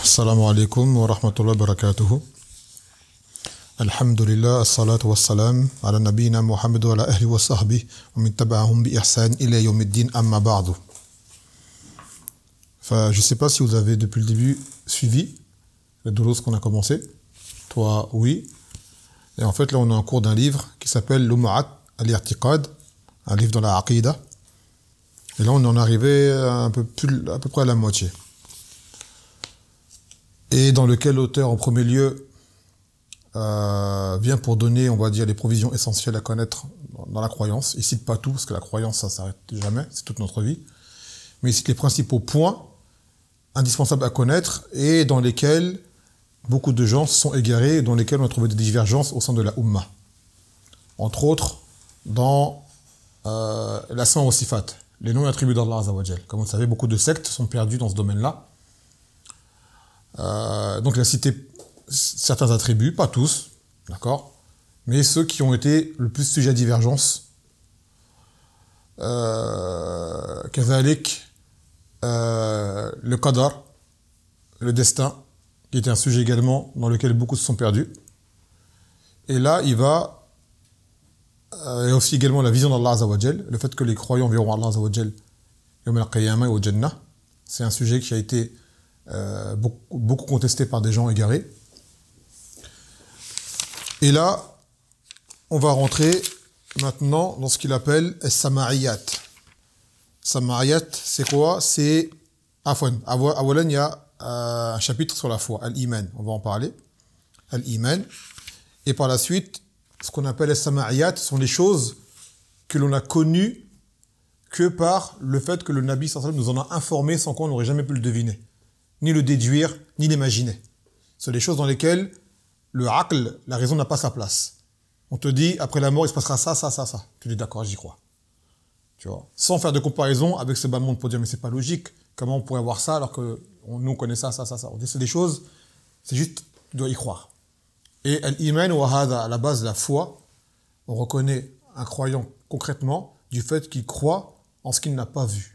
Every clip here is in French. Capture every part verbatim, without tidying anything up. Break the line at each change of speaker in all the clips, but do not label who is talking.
السلام عليكم ورحمة الله وبركاته. الحمد لله الصلاة والسلام على نبينا محمد وعلى أهله وصحبه ومن تبعهم بإحسان إلى يوم الدين أما بعد. Enfin, je ne sais pas si vous avez depuis le début suivi le doulos qu'on a commencé. Toi, oui. Et en fait, là, on est en cours d'un livre qui s'appelle Lum'at al-I'tiqad, un livre dans la Aqida. Et là, on en est arrivé un peu plus, à peu près à la moitié. Et dans lequel l'auteur, en premier lieu, euh, vient pour donner, on va dire, les provisions essentielles à connaître dans la croyance. Il cite pas tout, parce que la croyance, ça s'arrête jamais, c'est toute notre vie. Mais il cite les principaux points indispensables à connaître et dans lesquels beaucoup de gens se sont égarés et dans lesquels on a trouvé des divergences au sein de la Ummah. Entre autres, dans euh, l'asma wa sifat, les noms et attributs d'Allah Azza wa Jal. Comme vous le savez, beaucoup de sectes sont perdus dans ce domaine-là. Euh, donc il a cité certains attributs, pas tous, d'accord, mais ceux qui ont été le plus sujet à divergence. Euh, Kazalik, euh, le qadar, le destin, qui était un sujet également dans lequel beaucoup se sont perdus. Et là, il va, euh, et aussi également la vision d'Allah Azza wa Jal, le fait que les croyants verront Allah Azza wa Jal yawm al-qiyamah et au Jannah. C'est un sujet qui a été euh, beaucoup, beaucoup contesté par des gens égarés. Et là, on va rentrer maintenant dans ce qu'il appelle as-sama'iyat. Sama'iyat, c'est quoi? C'est afwan. Awalan, il y a euh, un chapitre sur la foi, al-iman. On va en parler. Al-iman. Et par la suite, ce qu'on appelle as-sama'iyat sont les choses que l'on a connues que par le fait que le Nabi sallallahu alayhi wa sallam nous en a informé sans qu'on n'aurait jamais pu le deviner, ni le déduire, ni l'imaginer. C'est des choses dans lesquelles le aql, la raison n'a pas sa place. On te dit, après la mort, il se passera ça, ça, ça, ça. Tu dis, d'accord, j'y crois. Tu vois, sans faire de comparaison avec ce bas monde pour dire, mais c'est pas logique. Comment on pourrait voir ça alors que on, nous, on connaît ça, ça, ça, ça. On dit, c'est des choses, c'est juste, tu dois y croire. Et al-iman wa hada, à la base de la foi, on reconnaît un croyant concrètement du fait qu'il croit en ce qu'il n'a pas vu.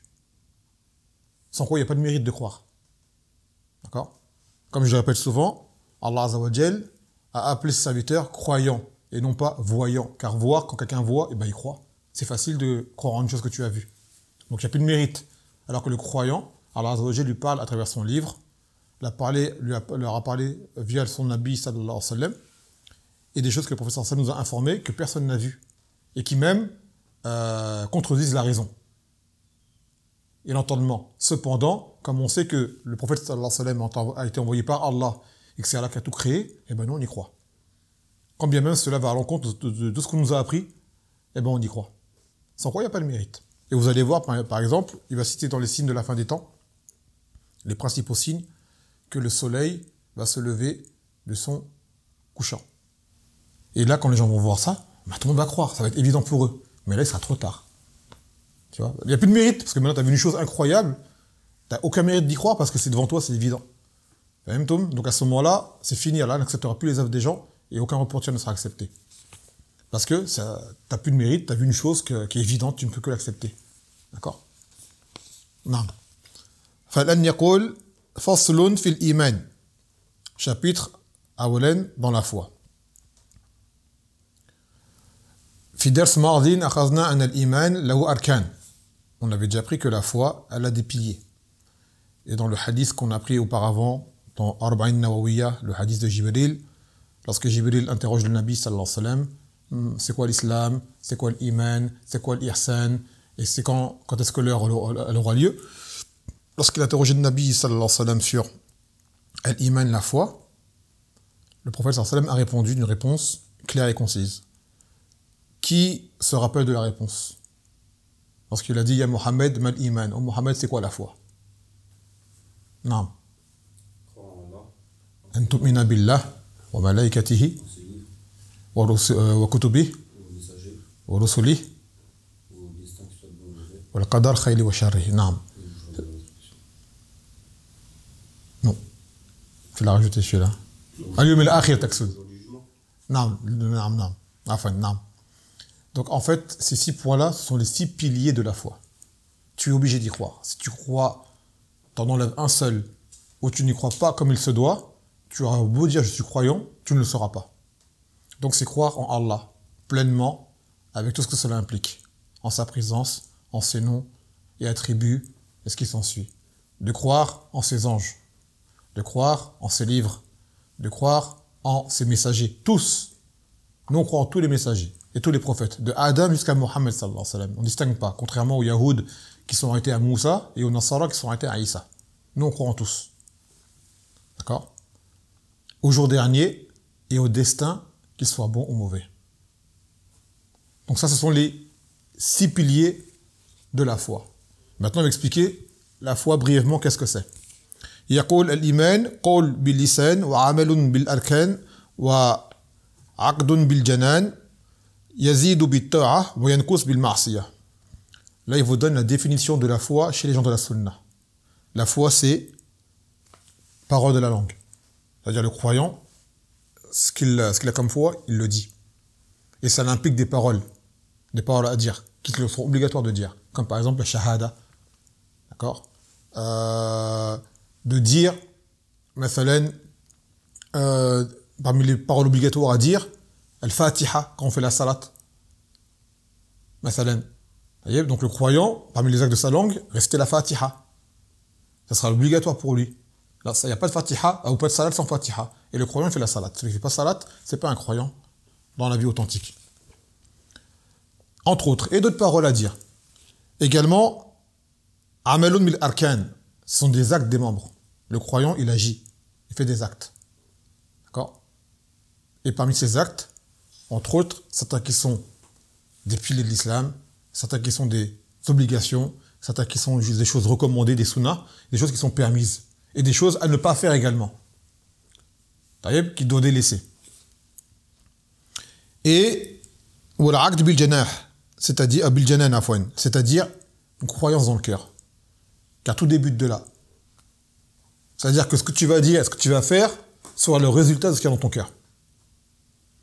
Sans quoi, il n'y a pas de mérite de croire. D'accord? Comme je le répète souvent, Allah Azza wa Jal a appelé ses serviteurs croyants et non pas voyants. Car voir, quand quelqu'un voit, eh ben, il croit. C'est facile de croire en une chose que tu as vue. Donc il n'y a plus de mérite. Alors que le croyant, Allah Azza wa Jal lui parle à travers son livre, l'a parlé, lui a, leur a parlé via son Nabi sallallahu alayhi wa sallam, et des choses que le professeur sallallahu nous a informées que personne n'a vues. Et qui même euh, contredisent la raison et l'entendement. Cependant, comme on sait que le prophète sallallahu alayhi wa sallam a été envoyé par Allah et que c'est Allah qui a tout créé, eh ben nous on y croit. Quand bien même cela va à l'encontre de, de, de, de ce qu'on nous a appris, eh ben on y croit. Sans quoi il n'y a pas de mérite. Et vous allez voir, par, par exemple, il va citer dans les signes de la fin des temps, les principaux signes, que le soleil va se lever de son couchant. Et là, quand les gens vont voir ça, bah, tout le monde va croire, ça va être évident pour eux. Mais là, il sera trop tard. Tu vois, il n'y a plus de mérite, parce que maintenant, tu as vu une chose incroyable, tu n'as aucun mérite d'y croire, parce que c'est devant toi, c'est évident. Même Tom, donc à ce moment-là, c'est fini, Allah n'acceptera plus les œuvres des gens, et aucun repentir ne sera accepté. Parce que tu n'as plus de mérite, tu as vu une chose que, qui est évidente, tu ne peux que l'accepter. D'accord? Non. Falan yaqul faslun fil iman. Chapitre awalan dans la foi. Fi dars mardin akhadna an al-iman lahu arkan. On avait déjà appris que la foi, elle a des piliers. Et dans le hadith qu'on a pris auparavant, dans Arba'in Nawawiyya, le hadith de Jibril, lorsque Jibril interroge le Nabi sallallahu alayhi wa sallam, c'est quoi l'islam, c'est quoi l'iman, c'est quoi l'ihsan, et c'est quand, quand est-ce que l'heure elle aura lieu. Lorsqu'il a interrogé le Nabi sallallahu alayhi wa sallam sur l'iman, la foi, le prophète sallallahu alayhi wa sallam a répondu d'une réponse claire et concise. Qui se rappelle de la réponse? Lorsqu'il a dit Ya Muhammad mal iman. Oh Muhammad, c'est quoi la foi? Non. An tu'mina billah wa malaikatihi wa kutubihi wa rusulihi wa al-qadar khayli wa sharrihi. Non. Non. Tu l'as rajouté celui-là. Al-yawm al-akhir taksud. Non, non, non. Enfin, non. Donc en fait, ces six points-là, ce sont les six piliers de la foi. Tu es obligé d'y croire. Si tu crois, t'en enlèves un seul, où tu n'y crois pas comme il se doit, tu auras beau dire je suis croyant, tu ne le seras pas. Donc c'est croire en Allah, pleinement, avec tout ce que cela implique, en sa présence, en ses noms et attributs, et ce qui s'ensuit. De croire en ses anges, de croire en ses livres, de croire en ses messagers, tous. Nous on croit en tous les messagers et tous les prophètes, de Adam jusqu'à Mohammed sallallahu alayhi wa sallam. On ne distingue pas, contrairement aux Yahoud qui sont arrêtés à Moussa et aux Nasara qui sont arrêtés à Isa. Nous on croit en tous. D'accord ? Au jour dernier et au destin, qu'il soit bon ou mauvais. Donc ça, ce sont les six piliers de la foi. Maintenant, on va expliquer la foi brièvement, qu'est-ce que c'est. يقول الإيمان قول باللسان وعمل بالأركان وعقد بالجنان يزيد بالطاعة وينقص بالمعصية. Là, il vous donne la définition de la foi chez les gens de la sunna. La foi, c'est parole de la langue. C'est-à-dire le croyant, ce qu'il, ce qu'il a comme foi, il le dit. Et ça implique des paroles, des paroles à dire, qui seront obligatoires de dire. Comme par exemple la shahada. D'accord euh, De dire, مثلا, euh, parmi les paroles obligatoires à dire, al-fatiha, quand on fait la salat. مثلا. Donc le croyant, parmi les actes de sa langue, rester la fatiha. Ça sera obligatoire pour lui. Là, il n'y a pas de fatiha, ou pas de salat sans fatiha. Et le croyant fait la salat. Celui qui ne fait pas salat, ce n'est pas un croyant dans la vie authentique. Entre autres, et d'autres paroles à dire. Également, amalun bil arkan, ce sont des actes des membres. Le croyant, il agit, il fait des actes. D'accord ? Et parmi ces actes, entre autres, certains qui sont des piliers de l'islam, certains qui sont des obligations, certains qui sont juste des choses recommandées, des sunnas, des choses qui sont permises. Et des choses à ne pas faire également. Taïeb, qui doit délaisser. Et, wal-aqd bil-janah, c'est-à-dire, bil-janan afwan, c'est-à-dire une croyance dans le cœur. Car tout débute de là. C'est-à-dire que ce que tu vas dire, ce que tu vas faire, sera le résultat de ce qu'il y a dans ton cœur. D'accord ?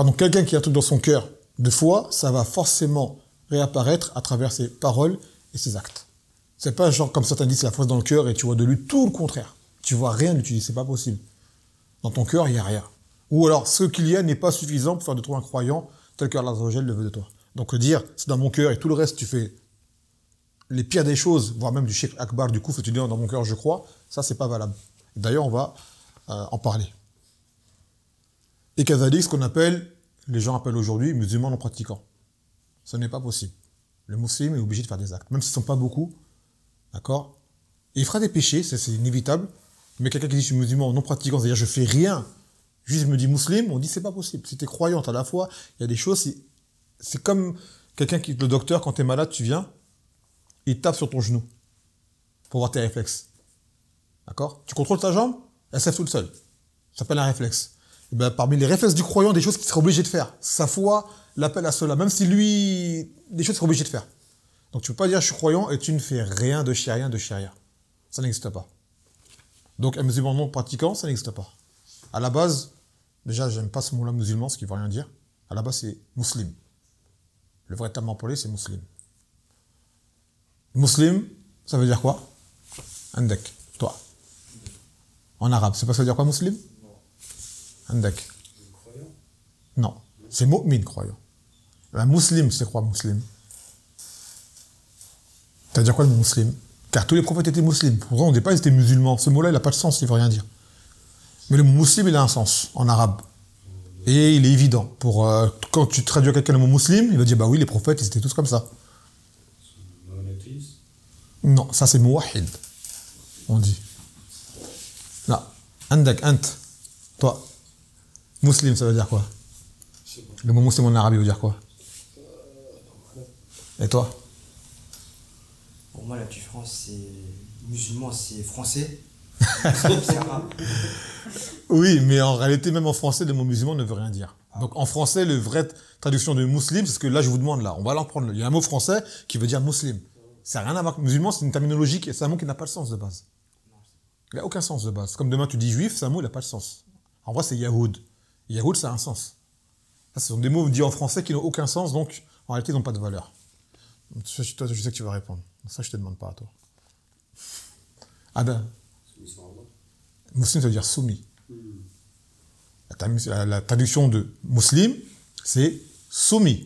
Donc quelqu'un qui a tout dans son cœur de foi, ça va forcément réapparaître à travers ses paroles et ses actes. C'est pas genre comme certains disent, c'est la foi dans le cœur et tu vois de lui tout le contraire. Tu vois rien, tu dis c'est pas possible. Dans ton cœur, il n'y a rien. Ou alors, ce qu'il y a n'est pas suffisant pour faire de toi un croyant tel qu'Allah Azza wa Jalla le veut de toi. Donc dire, c'est dans mon cœur et tout le reste, tu fais les pires des choses, voire même du shirk akbar, du coup, tu dis dans mon cœur je crois, ça c'est pas valable. D'ailleurs, on va euh, en parler. Et kazalik, ce qu'on appelle, les gens appellent aujourd'hui musulmans non pratiquants. Ce n'est pas possible. Le musulman est obligé de faire des actes, même s'ils ne sont pas beaucoup. D'accord ? Et il fera des péchés, c'est, c'est inévitable. Mais quelqu'un qui dit je suis musulman non pratiquant, c'est-à-dire je fais rien, juste me dit musulman, on dit c'est pas possible. Si tu es croyante à la fois, il y a des choses, c'est, c'est comme quelqu'un qui, le docteur, quand tu es malade, tu viens, il tape sur ton genou pour voir tes réflexes. D'accord ? Tu contrôles ta jambe, elle se lève toute seule. Ça s'appelle un réflexe. Et ben, parmi les réflexes du croyant, des choses qu'il sera obligé de faire. Sa foi l'appelle à cela, même si lui, des choses qu'il sera obligé de faire. Donc tu ne peux pas dire je suis croyant et tu ne fais rien de charia, de charia. Ça n'existe pas. Donc un musulman non pratiquant, ça n'existe pas. À la base, déjà j'aime pas ce mot-là musulman, ce qui ne veut rien dire. À la base c'est muslim. Le vrai terme employé c'est muslim. Muslim, ça veut dire quoi ? Andek, toi. En arabe, c'est pas ça veut dire quoi muslim ? Andek. Non, c'est mu'min croyant. Un muslim, c'est quoi muslim ? C'est-à-dire quoi le mot musulman ? Car tous les prophètes étaient musulmans. Pourtant, au départ, ils étaient musulmans. Ce mot-là, il n'a pas de sens, il ne veut rien dire. Mais le mot musulman, il a un sens en arabe. Et il est évident. Pour, euh, quand tu traduis à quelqu'un le mot musulman, il va dire bah oui, les prophètes, ils étaient tous comme ça. Non, ça c'est muwahid. On dit. Non. Andak, ant. Toi. Muslim, ça veut dire quoi ? Le mot musulman en arabe, il veut dire quoi ? Et toi ?
Pour moi, la différence, c'est musulman, c'est français. C'est arabe.
Oui, mais en réalité, même en français, le mot musulman ne veut rien dire. Donc en français, la vraie traduction de musulman, c'est ce que là, je vous demande là. On va l'en prendre. Il y a un mot français qui veut dire musulman. Ça n'a rien à voir avec musulman, c'est une terminologie, c'est un mot qui n'a pas de sens de base. Il n'a aucun sens de base. Comme demain, tu dis juif, c'est un mot, il n'a pas de sens. En vrai, c'est yahoud. Yahoud, ça a un sens. Ça, ce sont des mots dits en français qui n'ont aucun sens, donc en réalité, ils n'ont pas de valeur. Toi, je sais que tu vas répondre. Ça, je ne te demande pas à toi. Adam. Muslim, ça veut dire soumis. La, la, la traduction de muslim, c'est soumis.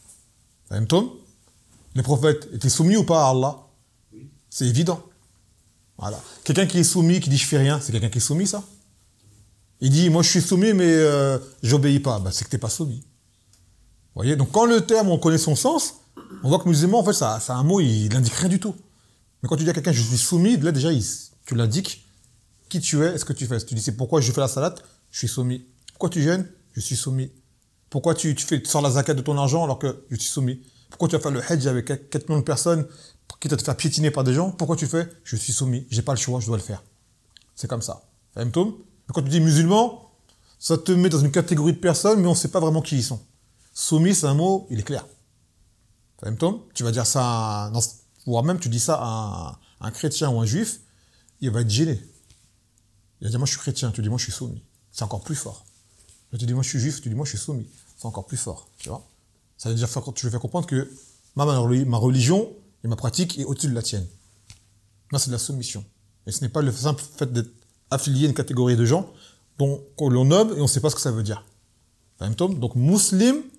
Les prophètes étaient soumis ou pas à Allah? Oui. C'est évident. Voilà. Quelqu'un qui est soumis, qui dit je fais rien, c'est quelqu'un qui est soumis, ça? Il dit moi je suis soumis mais euh, j'obéis pas. Ben, c'est que t'es pas soumis. Vous voyez? Donc quand le terme, on connaît son sens, on voit que musulman, en fait, ça, ça a un mot, il n'indique rien du tout. Mais quand tu dis à quelqu'un je suis soumis, là déjà, il, tu l'indiques. Qui tu es, est-ce que tu fais? Tu dis c'est pourquoi je fais la salade, je suis soumis. Pourquoi tu jeûnes? Je suis soumis. Pourquoi tu, tu, fais, tu sors la zakat de ton argent alors que je suis soumis? Pourquoi tu vas faire le hajj avec quatre millions de personnes qui te faire piétiner par des gens? Pourquoi tu fais? Je suis soumis. J'ai pas le choix, je dois le faire. C'est comme ça. Quand tu dis musulman, ça te met dans une catégorie de personnes, mais on ne sait pas vraiment qui ils sont. Soumis, c'est un mot, il est clair. Tu vas dire ça à un, voire même tu dis ça à un, un chrétien ou un juif, il va être gêné. Il va dire moi je suis chrétien, tu dis moi je suis soumis. C'est encore plus fort. Tu dis moi je suis juif, tu dis moi je suis soumis. C'est encore plus fort. Tu vois? Ça veut dire que tu veux faire comprendre que ma, ma religion et ma pratique est au-dessus de la tienne. Là, c'est de la soumission. Et ce n'est pas le simple fait d'être affilié à une catégorie de gens dont on l'on nomme et on ne sait pas ce que ça veut dire. Donc, muslim, vous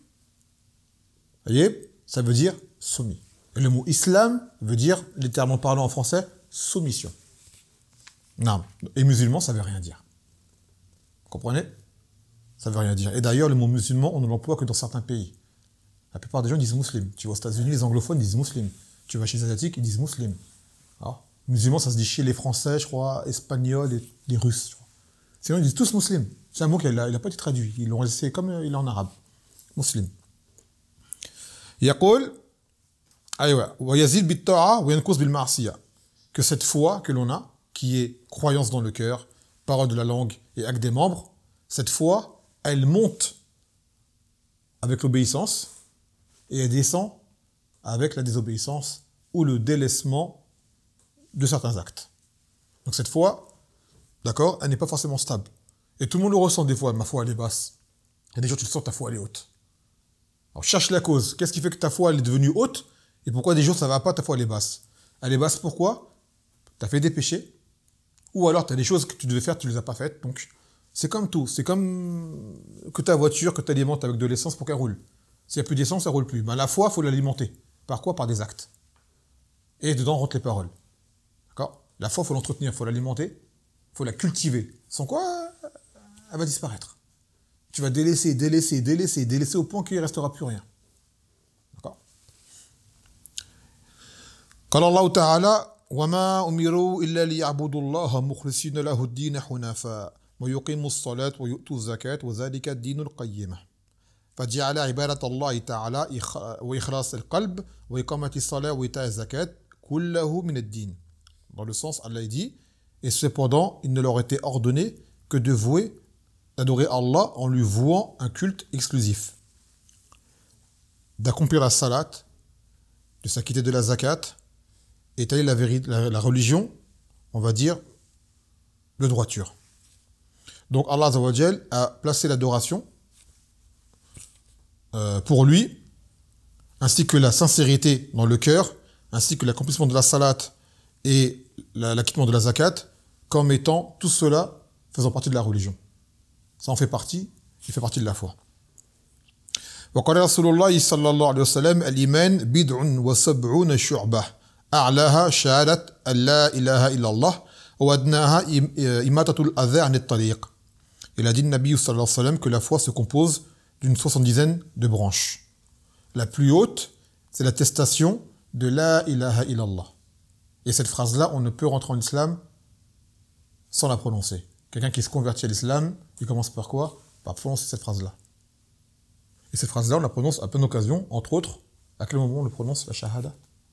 voyez, ça veut dire soumis. Et le mot islam veut dire, littéralement parlant en français, soumission. Non. Et musulman, ça ne veut rien dire. Vous comprenez? Ça ne veut rien dire. Et d'ailleurs, le mot musulman, on ne l'emploie que dans certains pays. La plupart des gens disent musulman. Tu vas aux États-Unis, les anglophones disent musulman. Tu vas chez les Asiatiques, ils disent musulman. Alors, musulman, ça se dit chez les Français, je crois, Espagnols et les Russes. Je crois. Sinon, ils disent tous musulmans. C'est un mot qui n'a pas été traduit. Ils l'ont laissé comme il est en arabe. Muslim. Yaqul, aywa, wa yazid bit ta'a wa yanqus bil ma'siyah. Que cette foi que l'on a, qui est croyance dans le cœur, parole de la langue et acte des membres, cette foi, elle monte avec l'obéissance et elle descend avec la désobéissance ou le délaissement de certains actes. Donc cette foi, d'accord, elle n'est pas forcément stable. Et tout le monde le ressent des fois, ma foi elle est basse. Il y a des jours tu le sens, ta foi elle est haute. Alors cherche la cause. Qu'est-ce qui fait que ta foi elle est devenue haute? Et pourquoi des jours ça va pas, ta foi elle est basse? Elle est basse pourquoi? Tu as fait des péchés. Ou alors tu as des choses que tu devais faire, tu ne les as pas faites. Donc c'est comme tout. C'est comme que ta voiture, que tu alimentes avec de l'essence pour qu'elle roule. S'il n'y a plus d'essence, ça ne roule plus. Ben, la foi, il faut l'alimenter. Par quoi? Par des actes. Et dedans rentrent les paroles. D'accord? La foi, il faut l'entretenir, il faut l'alimenter, il faut la cultiver. Sans quoi, elle va disparaître. Tu vas délaisser, délaisser, délaisser, délaisser au point qu'il ne restera plus rien. D'accord? قال الله تعالى وما أمروا إلا ليعبدوا الله مخلصين له الدين حنفاء ويقيموا الصلاة ويؤتوا الزكاة وذلك الدين القيم فجعل عبادة الله تعالى وإخلاص القلب وإقامة الصلاة وإيتاء الزكاة كله من الدين. Dans le sens, Allah dit, et cependant, il ne leur était ordonné que de vouer, d'adorer Allah en lui vouant un culte exclusif, d'accomplir la salat, de s'acquitter de la zakat, étaler la, vérité, la, la religion, on va dire, de droiture. Donc Allah Azza wa Jal a placé l'adoration euh, pour lui, ainsi que la sincérité dans le cœur, ainsi que l'accomplissement de la salat et l'acquittement de la zakat, comme étant tout cela faisant partie de la religion. Ça en fait partie, il fait partie de la foi. وقال رسول الله صلى الله عليه وسلم الإيمان بضع وسبعون شعبة أعلاها شهادة أن لا إله إلا الله وأدناها إماتة الأذى عن الطريق. Il a dit le Nabi sallallahu alayhi wa sallam que la foi se compose d'une soixante-dizaine de branches. La plus haute, c'est l'attestation de la ilaha illallah. Et cette phrase-là, on ne peut rentrer en islam sans la prononcer. Quelqu'un qui se convertit à l'islam, il commence par quoi? Par prononcer cette phrase-là. Et cette phrase-là, on la prononce à plein d'occasions, entre autres, à quel moment on le prononce, la shahada?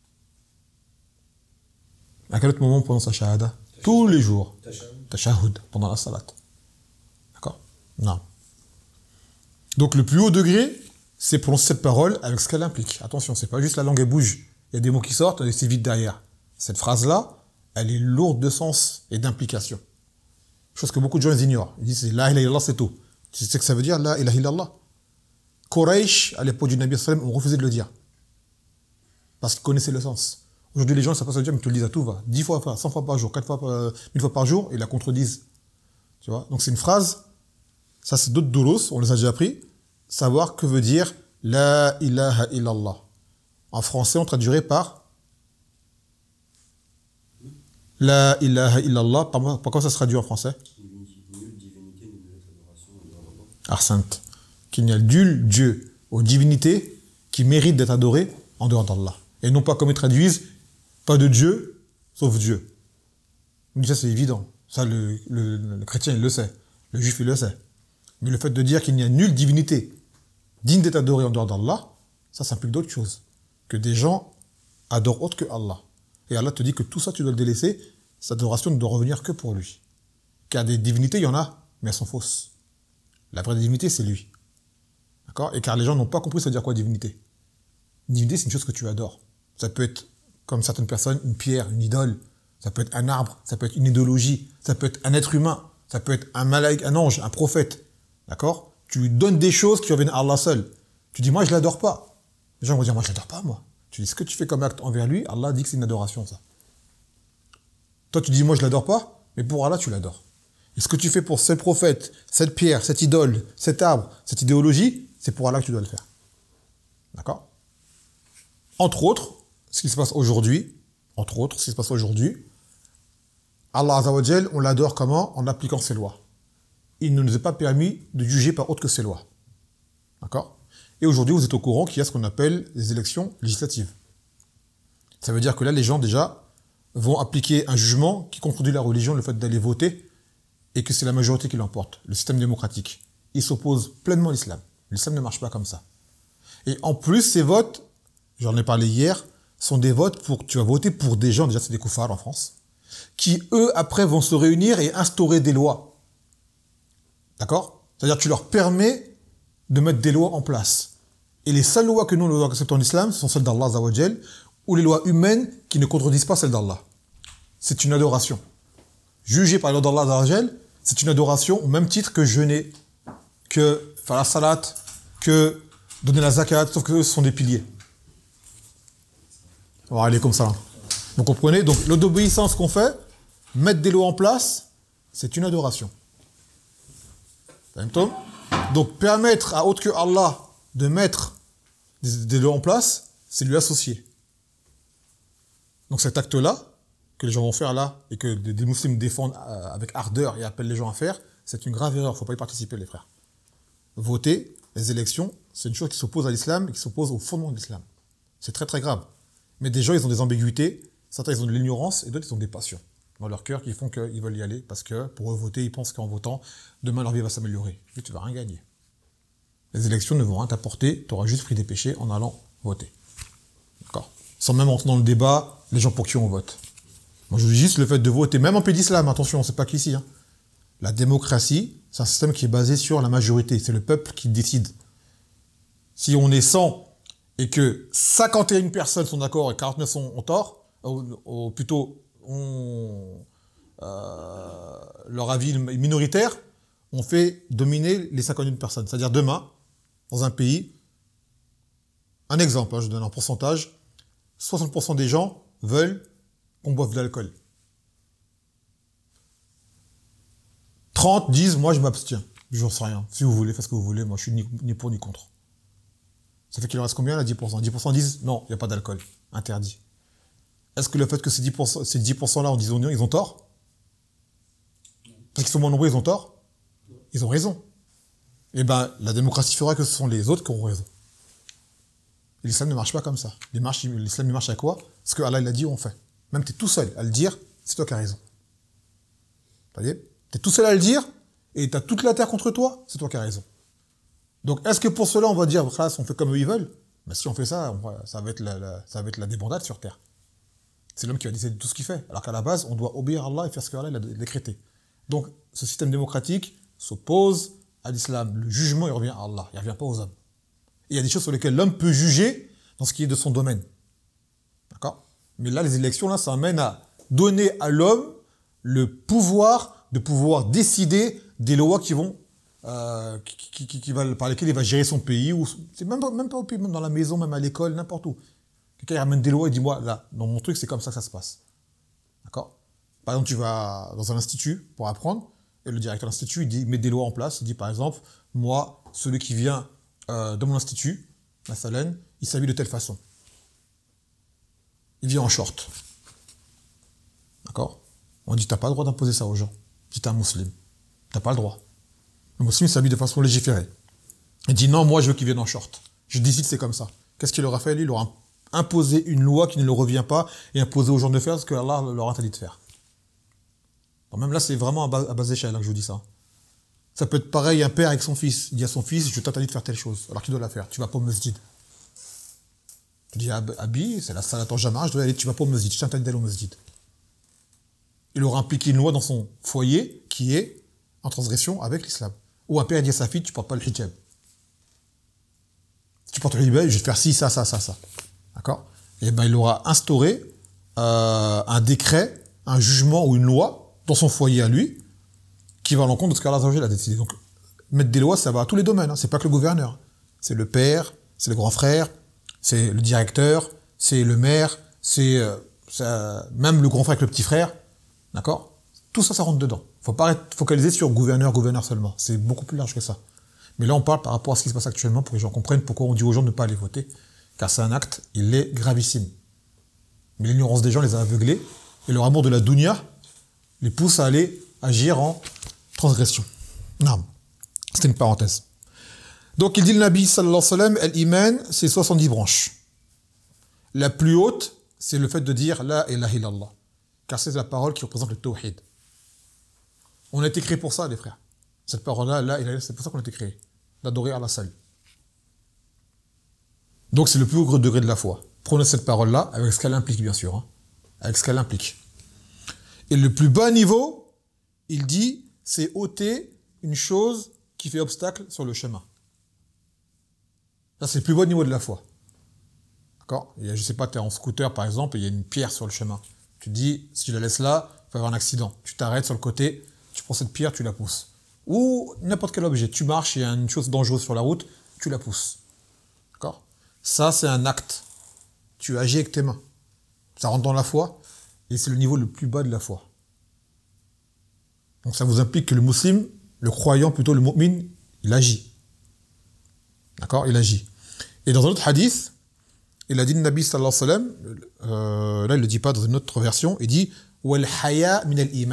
À quel autre moment on prononce la shahada? Tous les jours. Tashahhud, pendant la salat. D'accord? Non. Donc le plus haut degré, c'est prononcer cette parole avec ce qu'elle implique. Attention, c'est pas juste la langue elle bouge. Il y a des mots qui sortent et c'est vite derrière. Cette phrase-là, elle est lourde de sens et d'implication. Chose que beaucoup de gens ignorent. Ils disent la ilaha illallah, c'est tout. Tu sais ce que ça veut dire, la ilaha illallah? Quraysh, à l'époque du Nabi sallallahu alayhi wa sallam, ont refusé de le dire. Parce qu'ils connaissaient le sens. Aujourd'hui, les gens ne savent pas se dire, mais ils te le disent à tout va. Dix fois, cent fois par jour, quatre fois, euh, mille fois par jour, et ils la contredisent. Tu vois? Donc c'est une phrase, ça c'est d'autres doulos, on les a déjà appris. Savoir que veut dire La ilaha illallah. En français, on traduirait par La ilaha illallah. Par, par quoi ça se traduit en français? Arsant. Qu'il n'y a nul Dieu aux divinités qui mérite d'être adoré en dehors d'Allah. Et non pas comme ils traduisent, pas de Dieu, sauf Dieu. On dit ça, c'est évident. Ça, le, le, le chrétien, il le sait. Le juif, il le sait. Mais le fait de dire qu'il n'y a nulle divinité digne d'être adorée en dehors d'Allah, ça, ça implique d'autres choses. Que des gens adorent autre que Allah. Et Allah te dit que tout ça, tu dois le délaisser. Cette adoration ne doit revenir que pour lui. Car des divinités, il y en a, mais elles sont fausses. La vraie divinité, c'est lui. D'accord? Et car les gens n'ont pas compris ça veut dire quoi, divinité. Une divinité, c'est une chose que tu adores. Ça peut être, comme certaines personnes, une pierre, une idole. Ça peut être un arbre, ça peut être une idéologie, ça peut être un être humain, ça peut être un malaïk, un ange, un prophète. D'accord? Tu lui donnes des choses qui reviennent à Allah seul. Tu dis, moi, je ne l'adore pas. Les gens vont dire, moi, je ne l'adore pas, moi. Tu dis, ce que tu fais comme acte envers lui, Allah dit que c'est une adoration, ça. Toi, tu dis, moi, je ne l'adore pas, mais pour Allah, tu l'adores. Et ce que tu fais pour ce prophète, cette pierre, cette idole, cet arbre, cette idéologie, c'est pour Allah que tu dois le faire. D'accord? Entre autres, ce qui se passe aujourd'hui, entre autres, ce qui se passe aujourd'hui, Allah Azza wa Jal, on l'adore comment? En appliquant ses lois. Il ne nous est pas permis de juger par autre que ses lois. D'accord? Et aujourd'hui, vous êtes au courant qu'il y a ce qu'on appelle les élections législatives. Ça veut dire que là, les gens, déjà, vont appliquer un jugement qui contredit la religion, le fait d'aller voter, et que c'est la majorité qui l'emporte, le système démocratique. Il s'oppose pleinement à l'islam. L'islam ne marche pas comme ça. Et en plus, ces votes, j'en ai parlé hier, sont des votes pour, tu vas voter pour des gens, déjà c'est des koufars en France, qui eux, après, vont se réunir et instaurer des lois. D'accord? C'est-à-dire que tu leur permets de mettre des lois en place. Et les seules lois que nous, nous acceptons en islam, ce sont celles d'Allah Azza wa Jal, ou les lois humaines qui ne contredisent pas celles d'Allah. C'est une adoration. Juger par les lois d'Allah Azza wa Jal, c'est une adoration au même titre que jeûner, que faire la salat, que donner la zakat, sauf que eux, ce sont des piliers. On va aller comme ça. Vous comprenez? Donc, l'obéissance qu'on fait, mettre des lois en place, c'est une adoration. Donc, permettre à autre que Allah de mettre des, des lois en place, c'est lui associer. Donc, cet acte-là, que les gens vont faire là, et que des, des musulmans défendent avec ardeur et appellent les gens à faire, c'est une grave erreur. Il ne faut pas y participer, les frères. Voter, les élections, c'est une chose qui s'oppose à l'islam et qui s'oppose au fondement de l'islam. C'est très très grave. Mais des gens, ils ont des ambiguïtés, certains, ils ont de l'ignorance, et d'autres, ils ont des passions dans leur cœur qui font qu'ils veulent y aller, parce que pour eux voter, ils pensent qu'en votant, demain leur vie va s'améliorer. Mais tu ne vas rien gagner. Les élections ne vont rien t'apporter, tu auras juste pris des péchés en allant voter. D'accord? Sans même entrer dans le débat, les gens pour qui on vote. Moi, je dis juste le fait de voter, même en pays d'islam, attention, c'est pas qu'ici. Hein. La démocratie, c'est un système qui est basé sur la majorité, c'est le peuple qui décide. Si on est cent et que cinquante et une personnes sont d'accord et quarante-neuf sont ont tort, ou, ou plutôt ont, euh, leur avis est minoritaire, on fait dominer les cinquante et une personnes. C'est-à-dire demain, dans un pays, un exemple, hein, je donne un pourcentage, soixante pour cent des gens veulent qu'on boive de l'alcool. trente disent, moi je m'abstiens, j'en sais rien. Si vous voulez, faites ce que vous voulez, moi je suis ni, ni pour ni contre. Ça fait qu'il en reste combien là, dix pour cent? dix pour cent disent, non, il n'y a pas d'alcool, interdit. Est-ce que le fait que ces dix pour cent, ces dix pour cent là, en disant non, ils ont tort? Parce qu'ils sont moins nombreux, ils ont tort? Ils ont raison. Eh bien, la démocratie fera que ce sont les autres qui auront raison. Et l'islam ne marche pas comme ça. L'islam, il marche à quoi? Ce que Allah il a dit, on fait. Même tu es tout seul à le dire, c'est toi qui as raison. Vous voyez? Tu es tout seul à le dire, et tu as toute la terre contre toi, c'est toi qui as raison. Donc, est-ce que pour cela, on va dire, on fait comme eux ils veulent? Mais si on fait ça, on va, ça, va être la, la, ça va être la débandade sur terre. C'est l'homme qui va décider de tout ce qu'il fait. Alors qu'à la base, on doit obéir à Allah et faire ce qu'Allah a décrété. Donc, ce système démocratique s'oppose à l'islam. Le jugement, il revient à Allah, il ne revient pas aux hommes. Et il y a des choses sur lesquelles l'homme peut juger dans ce qui est de son domaine. D'accord? Mais là, les élections, là, ça amène à donner à l'homme le pouvoir de pouvoir décider des lois qui vont, euh, qui, qui, qui va, par lesquelles il va gérer son pays. Ou, c'est même, même pas au pays, même dans la maison, même à l'école, n'importe où. Quelqu'un ramène des lois et dit moi, là, dans mon truc, c'est comme ça que ça se passe. D'accord? Par exemple, tu vas dans un institut pour apprendre, et le directeur de l'institut, il dit, met des lois en place. Il dit, par exemple, moi, celui qui vient euh, de mon institut, Mathalan, il s'habille de telle façon. Il vient en short. D'accord? On dit, t'as pas le droit d'imposer ça aux gens. Si t'es un musulman. T'as pas le droit. Le musulman s'habille de façon légiférée. Il dit, non, moi, je veux qu'il vienne en short. Je décide, c'est comme ça. Qu'est-ce qu'il aura fait, lui? Il aura imposé une loi qui ne le revient pas et imposé aux gens de faire ce que Allah leur a interdit de faire. Alors même là, c'est vraiment à base, à base d'échelle hein, que je vous dis ça. Ça peut être pareil, un père avec son fils. Il dit à son fils, je t'interdis de faire telle chose, alors qu'il doit la faire. Tu vas pas au masjid. Tu dis, Abi, c'est la salat en jama'a, je dois aller, tu vas pas au masjid, je t'interdis d'aller au masjid. Il aura impliqué une loi dans son foyer qui est en transgression avec l'islam. Ou un père dit à sa fille, tu portes pas le hijab. Si tu portes le hijab, je vais te faire ci, ça, ça, ça, ça. D'accord? Et ben il aura instauré euh, un décret, un jugement ou une loi dans son foyer à lui, qui va à l'encontre de ce qu'Allah a décidé. Donc, mettre des lois, ça va à tous les domaines. Hein. C'est pas que le gouverneur. C'est le père, c'est le grand frère, c'est le directeur, c'est le maire, c'est euh, ça, même le grand frère avec le petit frère. D'accord? Tout ça, ça rentre dedans. Faut pas être focalisé sur gouverneur, gouverneur seulement. C'est beaucoup plus large que ça. Mais là, on parle par rapport à ce qui se passe actuellement pour que les gens comprennent pourquoi on dit aux gens de ne pas aller voter. Car c'est un acte, il est gravissime. Mais l'ignorance des gens les a aveuglés et leur amour de la dunya les pousse à aller agir en transgression. Non, c'était une parenthèse. Donc il dit le Nabi sallallahu alayhi wa sallam, al-iman, c'est soixante-dix branches. La plus haute, c'est le fait de dire la ilaha illallah. Car c'est la parole qui représente le tawhid. On a été créé pour ça, les frères. Cette parole-là, la ilaha illallah, c'est pour ça qu'on a été créé. D'adorer Allah seul. Donc c'est le plus haut degré de la foi. Prenez cette parole-là avec ce qu'elle implique, bien sûr. Hein, avec ce qu'elle implique. Et le plus bas niveau, il dit, c'est ôter une chose qui fait obstacle sur le chemin. Ça, c'est le plus bas niveau de la foi. D'accord? Je ne sais pas, tu es en scooter, par exemple, et il y a une pierre sur le chemin. Tu te dis, si je la laisse là, il va y avoir un accident. Tu t'arrêtes sur le côté, tu prends cette pierre, tu la pousses. Ou n'importe quel objet. Tu marches, il y a une chose dangereuse sur la route, tu la pousses. D'accord? Ça, c'est un acte. Tu agis avec tes mains. Ça rentre dans la foi, et c'est le niveau le plus bas de la foi. Donc ça vous implique que le musulman, le croyant, plutôt le mu'min, il agit. D'accord? Il agit. Et dans un autre hadith, il a dit le Nabi sallallahu alayhi wa sallam, euh, là il ne le dit pas dans une autre version, il dit « Wal haya min al-iman ».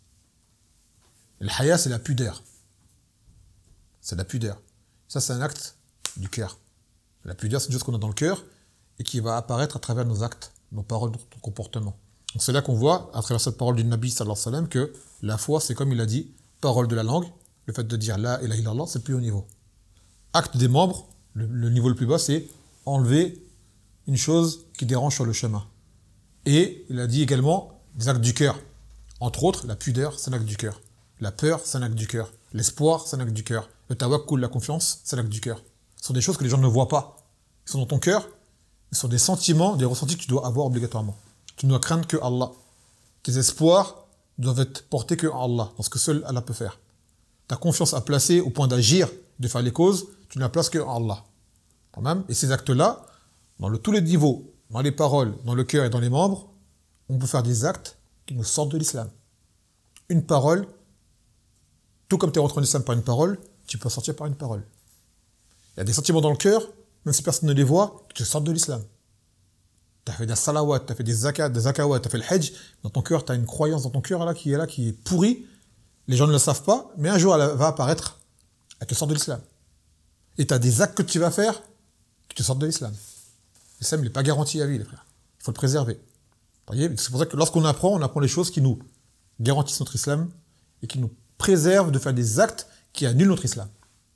Le haya, c'est la pudeur. C'est la pudeur. Ça, c'est un acte du cœur. La pudeur, c'est une chose qu'on a dans le cœur et qui va apparaître à travers nos actes, nos paroles, notre comportement. Donc c'est là qu'on voit, à travers cette parole du Nabi sallallahu alayhi wa sallam, que la foi, c'est comme il a dit, parole de la langue, le fait de dire la ilaha illallah, c'est le plus haut niveau. Acte des membres, le, le niveau le plus bas, c'est enlever une chose qui dérange sur le chemin. Et il a dit également des actes du cœur. Entre autres, la pudeur, c'est un acte du cœur. La peur, c'est un acte du cœur. L'espoir, c'est un acte du cœur. Le tawakkul, la confiance, c'est un acte du cœur. Ce sont des choses que les gens ne voient pas. Ils sont dans ton cœur. Ce sont des sentiments, des ressentis que tu dois avoir obligatoirement. Tu ne dois craindre que Allah. Tes espoirs doivent être portés que en Allah, dans ce que seul Allah peut faire. Ta confiance à placer au point d'agir, de faire les causes, tu ne la places que en Allah. Quand même. Et ces actes-là, dans le, tous les niveaux, dans les paroles, dans le cœur et dans les membres, on peut faire des actes qui nous sortent de l'islam. Une parole, tout comme tu es rentré en islam par une parole, tu peux sortir par une parole. Il y a des sentiments dans le cœur, même si personne ne les voit, qui te sortent de l'islam. Tu as fait des salawats, tu as fait des zakat, des zakawats, tu as fait le hajj, dans ton cœur, tu as une croyance dans ton cœur là, qui est là, qui est pourrie. Les gens ne le savent pas, mais un jour elle va apparaître, elle te sort de l'islam. Et tu as des actes que tu vas faire qui te sortent de l'islam. L'islam n'est pas garanti à vie, les frères. Il faut le préserver. Vous voyez, c'est pour ça que lorsqu'on apprend, on apprend les choses qui nous garantissent notre islam et qui nous préservent de faire des actes qui annulent notre islam.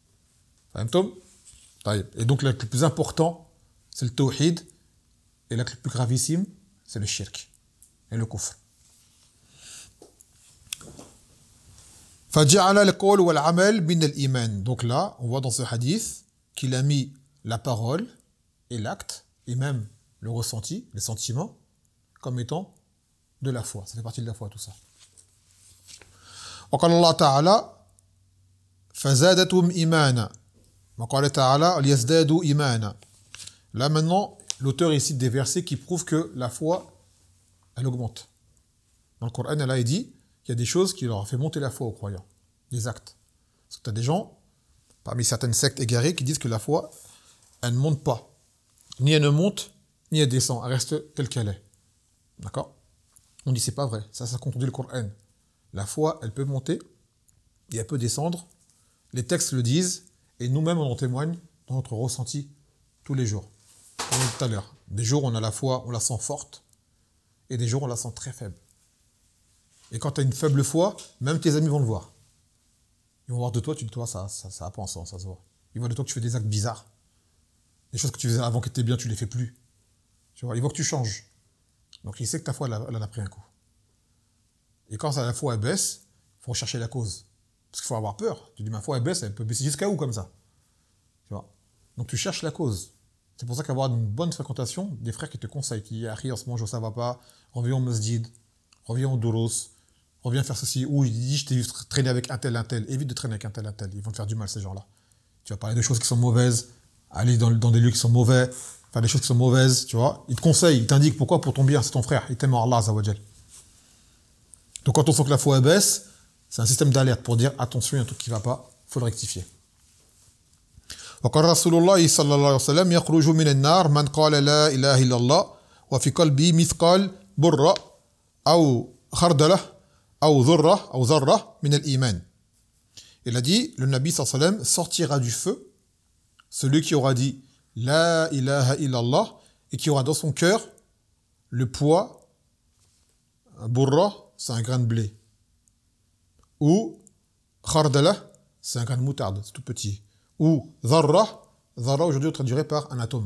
Et donc l'acte le plus important, c'est le tawhid, et l'acte le plus gravissime, c'est le shirk et le kufr. فَجَعَلَ الْقَوْلُ وَالْعَمَلِ مِنَ الْإِيمَانِ. Donc là, on voit dans ce hadith qu'il a mis la parole et l'acte, et même le ressenti, les sentiments, comme étant de la foi. Ça fait partie de la foi, tout ça. وقال الله تعالى فزادتهم إيمانا وقال تعالى ليزدادوا إيمانا. Là maintenant, l'auteur il cite des versets qui prouvent que la foi, elle augmente. Dans le Coran, Allah il dit qu'il y a des choses qui leur ont fait monter la foi aux croyants, des actes. Parce que tu as des gens, parmi certaines sectes égarées, qui disent que la foi, elle ne monte pas. Ni elle ne monte, ni elle descend. Elle reste telle qu'elle est. D'accord? On dit c'est pas vrai. Ça, ça contredit le Coran. La foi, elle peut monter et elle peut descendre. Les textes le disent et nous-mêmes on en témoigne dans notre ressenti tous les jours. Comme on dit tout à l'heure. Des jours on a la foi, on la sent forte et des jours on la sent très faible. Et quand tu as une faible foi, même tes amis vont le voir. Ils vont voir de toi, tu dis toi ça ça ça a pas en sens, ça se voit. Ils voient de toi que tu fais des actes bizarres. Des choses que tu faisais avant qui étaient bien, tu les fais plus. Tu vois, ils voient que tu changes. Donc il sait que ta foi, elle, a, elle en a pris un coup. Et quand ça, la foi, elle baisse, il faut rechercher la cause. Parce qu'il faut avoir peur. Tu dis, ma foi, elle baisse, elle peut baisser jusqu'à où comme ça? Tu vois. Donc tu cherches la cause. C'est pour ça qu'avoir une bonne fréquentation, des frères qui te conseillent, qui disent, Harry, en ce moment, ça va pas, reviens au masjid, reviens au douros, reviens faire ceci, ou il dit, je t'ai vu traîner avec un tel, un tel, évite de traîner avec un tel, un tel, ils vont te faire du mal, ces gens-là. Tu vas parler de choses qui sont mauvaises, aller dans, dans des lieux qui sont mauvais, faire des choses qui sont mauvaises, tu vois. Il te conseille, il t'indique pourquoi, pour ton bien, c'est ton frère, il t'aime Allah Azza wa Jal. Donc quand on sent que la foi baisse, c'est un système d'alerte pour dire attention, il y a un truc qui ne va pas, il faut le rectifier. وقال رسول الله صلى الله عليه وسلم يخرج من النار من قال لا إله إلا الله وفي قلبه مثقال برة أو خردلة أو ذرة أو ذرة من الإيمان. Il a dit, le Nabi sallallahu alayhi wa sallam sortira du feu celui qui aura dit La ilaha illallah et qui aura dans son cœur le poids, un burra, c'est un grain de blé, ou khardala, c'est un grain de moutarde, c'est tout petit, ou dharra, dharra aujourd'hui on traduirait par un atome,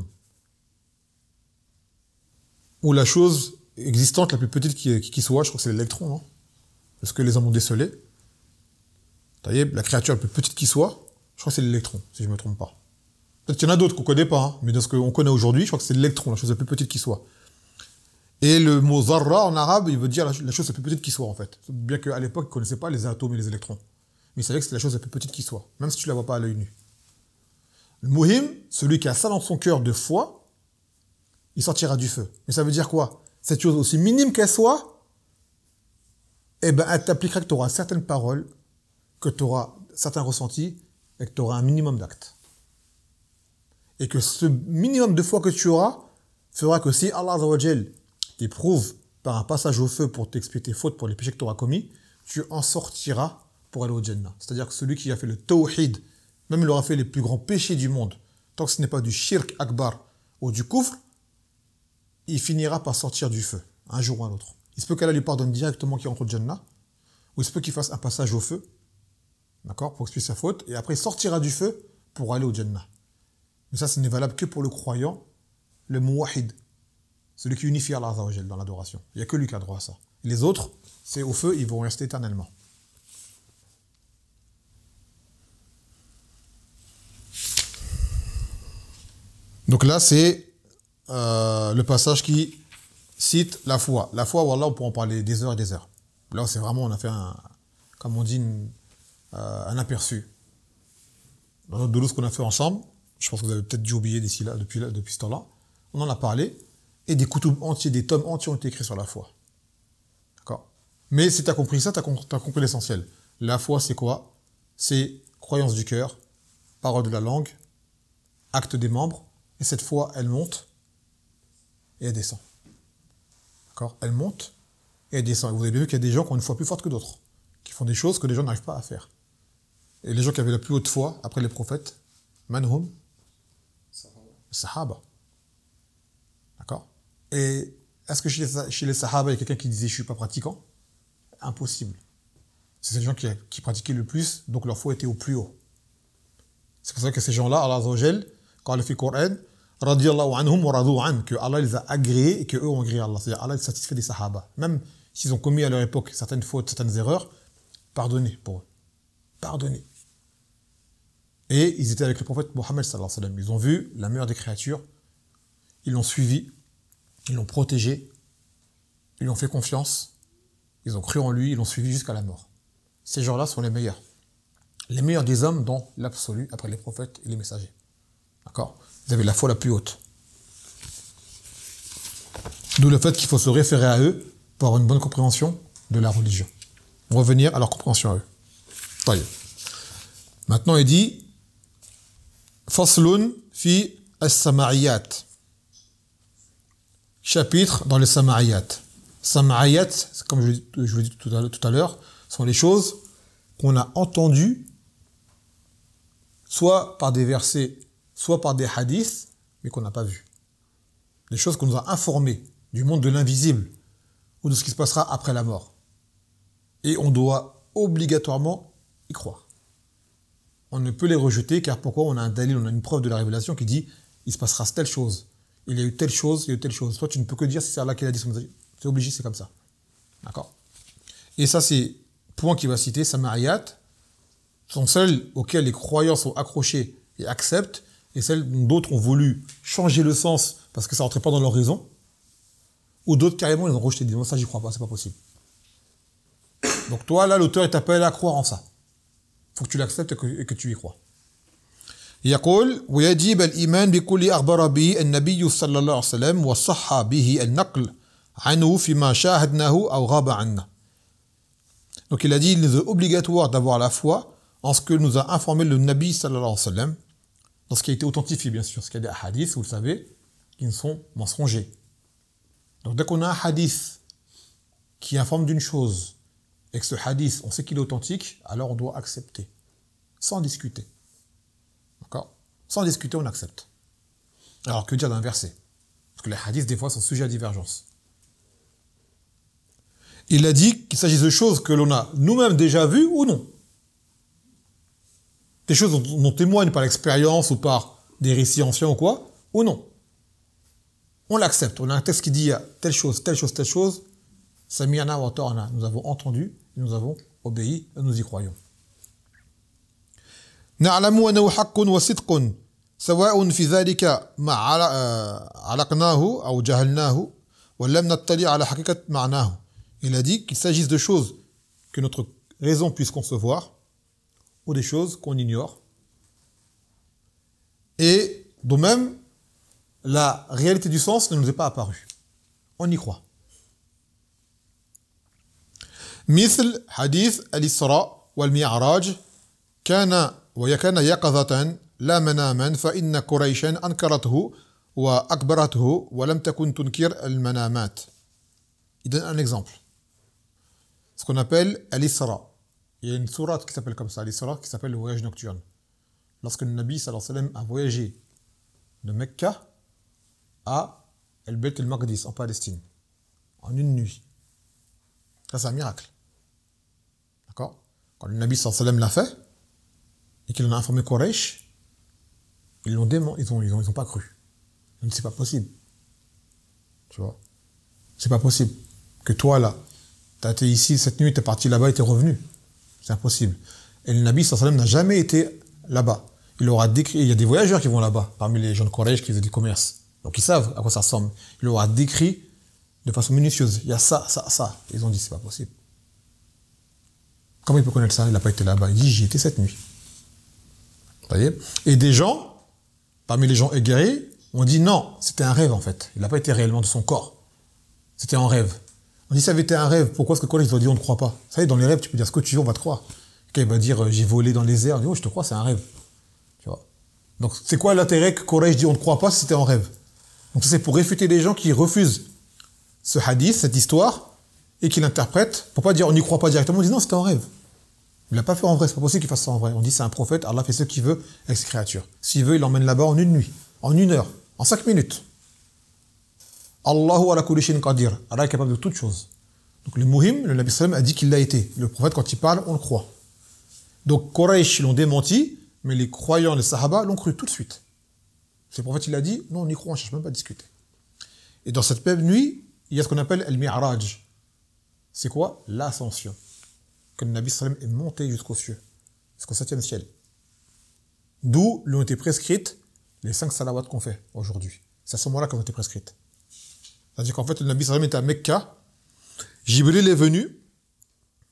ou la chose existante la plus petite qui, qui soit, je crois que c'est l'électron, non? Parce que les hommes ont décelé. La créature la plus petite qui soit, je crois que c'est l'électron, si je ne me trompe pas. Peut-être qu'il y en a d'autres qu'on ne connaît pas, hein, mais dans ce qu'on connaît aujourd'hui, je crois que c'est l'électron, la chose la plus petite qui soit. Et le mot zarra en arabe, il veut dire la, la chose la plus petite qui soit, en fait. Bien qu'à l'époque, ils ne connaissaient pas les atomes et les électrons. Mais ils savaient que c'était la chose la plus petite qui soit, même si tu ne la vois pas à l'œil nu. Le muhim, celui qui a ça dans son cœur de foi, il sortira du feu. Mais ça veut dire quoi? Cette chose, aussi minime qu'elle soit, eh ben, elle t'appliquera que tu auras certaines paroles, que tu auras certains ressentis, et que tu auras un minimum d'actes. Et que ce minimum de foi que tu auras fera que si Allah Azza wa Jal t'éprouve par un passage au feu pour t'expier tes fautes, pour les péchés que tu auras commis, tu en sortiras pour aller au Jannah. C'est-à-dire que celui qui a fait le tawhid, même il aura fait les plus grands péchés du monde, tant que ce n'est pas du shirk akbar ou du kufr, il finira par sortir du feu, un jour ou un autre. Il se peut qu'Allah lui pardonne directement qu'il rentre au Jannah, ou il se peut qu'il fasse un passage au feu, d'accord, pour expier sa faute, et après il sortira du feu pour aller au Jannah. Mais ça, ce n'est valable que pour le croyant, le muwahid, celui qui unifie Allah Azza wa Jal dans l'adoration. Il n'y a que lui qui a droit à ça. Les autres, c'est au feu, ils vont rester éternellement. Donc là, c'est euh, le passage qui cite la foi. La foi, wallah, on peut en parler des heures et des heures. Là, c'est vraiment, on a fait un, comme on dit, une, euh, un aperçu. Dans notre doulouse qu'on a fait ensemble, je pense que vous avez peut-être dû oublier d'ici là, depuis, là, depuis ce temps-là, on en a parlé, et des koutoubs entiers, des tomes entiers ont été écrits sur la foi. D'accord? Mais si tu as compris ça, tu as compris l'essentiel. La foi, c'est quoi? C'est croyance du cœur, parole de la langue, acte des membres, et cette foi, elle monte et elle descend. D'accord? Elle monte et elle descend. Et vous avez bien vu qu'il y a des gens qui ont une foi plus forte que d'autres, qui font des choses que les gens n'arrivent pas à faire. Et les gens qui avaient la plus haute foi, après les prophètes, manhum, sahaba. D'accord? Et est-ce que chez les, chez les sahaba, il y a quelqu'un qui disait je ne suis pas pratiquant? Impossible. C'est ces gens qui, qui pratiquaient le plus, donc leur foi était au plus haut. C'est pour ça que ces gens-là, Allah Azza wa Jal, quand il a fait le Coran, radiyallahu anhum wa radu an, que Allah les a agréés et qu'eux ont agréé Allah. C'est-à-dire Allah est satisfait des sahaba. Même s'ils ont commis à leur époque certaines fautes, certaines erreurs, pardonnez pour eux. Pardonnez. Et ils étaient avec le prophète Mohammed sallallahu alayhi wa sallam. Ils ont vu la meilleure des créatures, ils l'ont suivi, ils l'ont protégé, ils lui ont fait confiance, ils ont cru en lui, ils l'ont suivi jusqu'à la mort. Ces gens-là sont les meilleurs. Les meilleurs des hommes dans l'absolu, après les prophètes et les messagers. D'accord? Vous avez la foi la plus haute. D'où le fait qu'il faut se référer à eux pour avoir une bonne compréhension de la religion. Revenir à leur compréhension à eux. Taïe. Maintenant, il dit Faslun fi as-sama'iyat. Chapitre dans les sama'iyat. Sama'iyat, comme je, je vous l'ai dit tout à l'heure, sont les choses qu'on a entendues soit par des versets, soit par des hadiths, mais qu'on n'a pas vues. Des choses qu'on nous a informées du monde de l'invisible ou de ce qui se passera après la mort. Et on doit obligatoirement y croire. On ne peut les rejeter car pourquoi on a un dalil, on a une preuve de la révélation qui dit il se passera telle chose, il y a eu telle chose, il y a eu telle chose. Toi, tu ne peux que dire si c'est Allah qui l'a dit. C'est obligé, c'est comme ça. D'accord ? Et ça, c'est le point qu'il va citer, Sama'iyat, sont celles auxquelles les croyants sont accrochés et acceptent, et celles dont d'autres ont voulu changer le sens parce que ça ne rentrait pas dans leur raison, ou d'autres carrément ils ont rejeté, ils disent ça j'y crois pas, c'est pas possible. Donc toi là l'auteur il t'appelle à croire en ça. Il faut que tu l'acceptes et que, et que tu y crois. يقول ويجب الإيمان بكل أخبر به النبي صلى الله عليه وسلم وصح به النقل عنه فيما شاهدناه أو غاب عنا. Donc il a dit il est obligatoire d'avoir la foi en ce que nous a informé le Nabi sallallahu alayhi wa sallam, dans ce qui a été authentifié bien sûr, parce qu'il y a des hadiths, vous le savez, qui sont mensongers. Donc dès qu'on a un hadith qui informe d'une chose, et que ce hadith, on sait qu'il est authentique, alors on doit accepter, sans discuter. D'accord ? Sans discuter, on accepte. Alors que dire d'un verset ? Parce que les hadiths, des fois, sont sujets à divergence. Il a dit qu'il s'agisse de choses que l'on a nous-mêmes déjà vues ou non. Des choses dont on témoigne par l'expérience ou par des récits anciens ou quoi, ou non. On l'accepte. On a un texte qui dit il y a telle chose, telle chose, telle chose. Sami'na wa ta'ana. Nous avons entendu, nous avons obéi et nous y croyons. نعلم أنه حق وصدق سواء في ذلك ما علقناه أو جهلناه ولم نطلع على حقيقة معناه. Il a dit qu'il s'agisse de choses que notre raison puisse concevoir ou des choses qu'on ignore. Et de même, la réalité du sens ne nous est pas apparue. On y croit. مثل حديث الإسراء والمعراج كان وكان يقظة لا مناما فإن قريشا أنكرته وأكبرته ولم تكن تنكر المنامات. Il donne un exemple. Ce qu'on appelle Al-Isra. Il y a une sourate qui s'appelle comme ça, Al-Isra, qui s'appelle le voyage nocturne. Lorsque le Nabi sallallahu alayhi wa sallam a voyagé de Mecca à El-Beit el-Maqdis, en Palestine, en une nuit. Ça, c'est un miracle. D'accord ? Quand le Nabi sallallahu alayhi wa sallam l'a fait, et qu'il en a informé Quraysh, ils l'ont dément, ils ont, ils ont, ils ont pas cru. Ils ont dit, c'est pas possible. Tu vois ? C'est pas possible. Que toi, là, t'as été ici cette nuit, t'es parti là-bas et t'es revenu. C'est impossible. Et le Nabi sallallahu alayhi wa sallam n'a jamais été là-bas. Il aura décrit, il y a des voyageurs qui vont là-bas, parmi les gens de Quraysh qui faisaient du commerce. Donc ils savent à quoi ça ressemble. Il aura décrit de façon minutieuse. Il y a ça, ça, ça. Ils ont dit, c'est pas possible. Comment il peut connaître ça ? Il n'a pas été là-bas. Il dit, j'y étais cette nuit. Vous voyez ? Et des gens, parmi les gens égarés, ont dit, non, c'était un rêve en fait. Il n'a pas été réellement de son corps. C'était en rêve. On dit, ça avait été un rêve. Pourquoi est-ce que Quraysh ont dit, on ne croit pas ? Vous savez, dans les rêves, tu peux dire ce que tu veux, on va te croire. Quelqu'un va dire, j'ai volé dans les airs. On dit, oh, je te crois, c'est un rêve. Tu vois ? Donc, c'est quoi l'intérêt que Quraysh dit, on ne croit pas si c'était en rêve ? Donc, c'est pour réfuter les gens qui refusent ce hadith, cette histoire, et qui l'interprètent, pour pas dire, on n'y croit pas directement. On dit, non, c'était en rêve. Il l'a pas fait en vrai, c'est pas possible qu'il fasse ça en vrai. On dit, c'est un prophète, Allah fait ce qu'il veut avec ses créatures. S'il veut, il l'emmène là-bas en une nuit, en une heure, en cinq minutes. Allahu ala kulli shay'in qadir. Allah est capable de toutes choses. Donc, le muhim, le Nabi sallam a dit qu'il l'a été. Le prophète, quand il parle, on le croit. Donc, Quraysh l'ont démenti, mais les croyants, les sahaba, l'ont cru tout de suite. Le prophète, il a dit, non, on y croit, on ne cherche même pas à discuter. Et dans cette même nuit, il y a ce qu'on appelle Al-Mi'raj. C'est quoi ? L'ascension. Que le Nabi sallam est monté jusqu'aux cieux, jusqu'au septième ciel. D'où lui ont été prescrites les cinq salawats qu'on fait aujourd'hui. C'est à ce moment-là qu'elles ont été prescrites. C'est-à-dire qu'en fait, le Nabi sallam était à Mecca, Jibril est venu, d'accord ?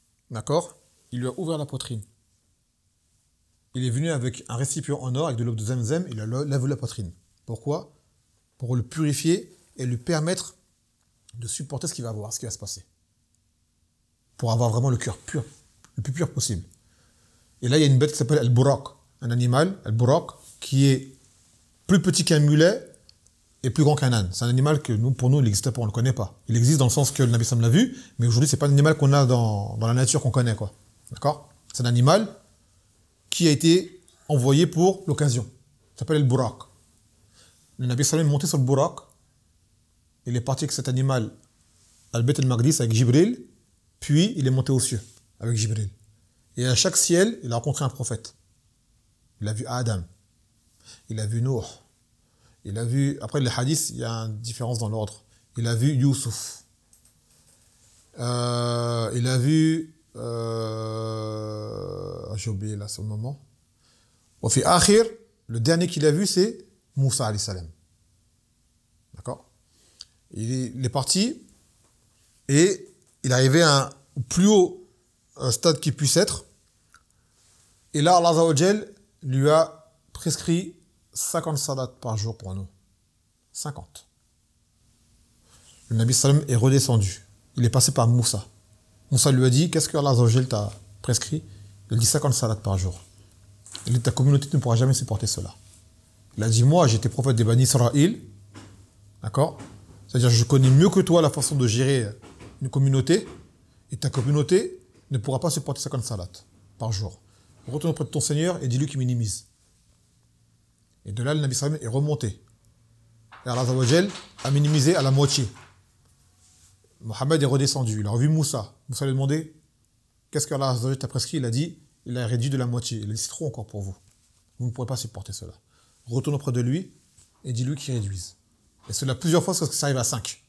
Il lui a ouvert la poitrine. Il est venu avec un récipient en or, avec de l'eau de Zamzam, il a lavé la poitrine. Pourquoi ? Pour le purifier et lui permettre de supporter ce qu'il va avoir, ce qui va se passer. Pour avoir vraiment le cœur pur, le plus pur possible. Et là, il y a une bête qui s'appelle Al-Buraq, un animal, Al-Buraq, qui est plus petit qu'un mulet et plus grand qu'un âne. C'est un animal que nous, pour nous, il n'existe pas, on ne le connaît pas. Il existe dans le sens que le Nabi Sam l'a vu, mais aujourd'hui, c'est pas un animal qu'on a dans, dans la nature qu'on connaît, quoi. D'accord? C'est un animal qui a été envoyé pour l'occasion. Ça s'appelle le Buraq. Le Nabi Sallam est monté sur le Buraq. Il est parti avec cet animal à Al-Bayt al-Maqdis avec Jibril, puis il est monté aux cieux avec Jibril. Et à chaque ciel, il a rencontré un prophète. Il a vu Adam. Il a vu Nuh. Il a vu... Après, les hadiths, il y a une différence dans l'ordre. Il a vu Youssouf. Euh, il a vu... Euh, j'ai oublié là, ce moment. Au fi akhir, le dernier qu'il a vu, c'est Moussa alayhi salam. D'accord? Il est, il est parti et il est arrivé à un plus haut stade qui puisse être. Et là, Allah Azza wa Jal lui a prescrit cinquante salats par jour pour nous. cinquante. Le Nabi Sallam est redescendu. Il est passé par Moussa. Moussa lui a dit, qu'est-ce que Allah Azza wa Jal t'a prescrit? Il a dit cinquante salats par jour. Il dit, ta communauté ne pourra jamais supporter cela. Il a dit, moi, j'étais prophète des Bani Israël. D'accord? C'est-à-dire, je connais mieux que toi la façon de gérer une communauté. Et ta communauté ne pourra pas supporter cinquante salats par jour. Retourne auprès de ton Seigneur et dis-lui qu'il minimise. Et de là, le Nabi Sallam est remonté. Et Allah Azza wa Jal a minimisé à la moitié. Mohammed est redescendu. Il a revu Moussa. Moussa lui a demandé, qu'est-ce que Allah Azza wa Jal t'a prescrit? Il a dit, il a réduit de la moitié. Il a dit, c'est trop encore pour vous. Vous ne pourrez pas supporter cela. Retourne auprès de lui et dis-lui qu'il réduise. Et cela plusieurs fois parce que ça arrive à cinq.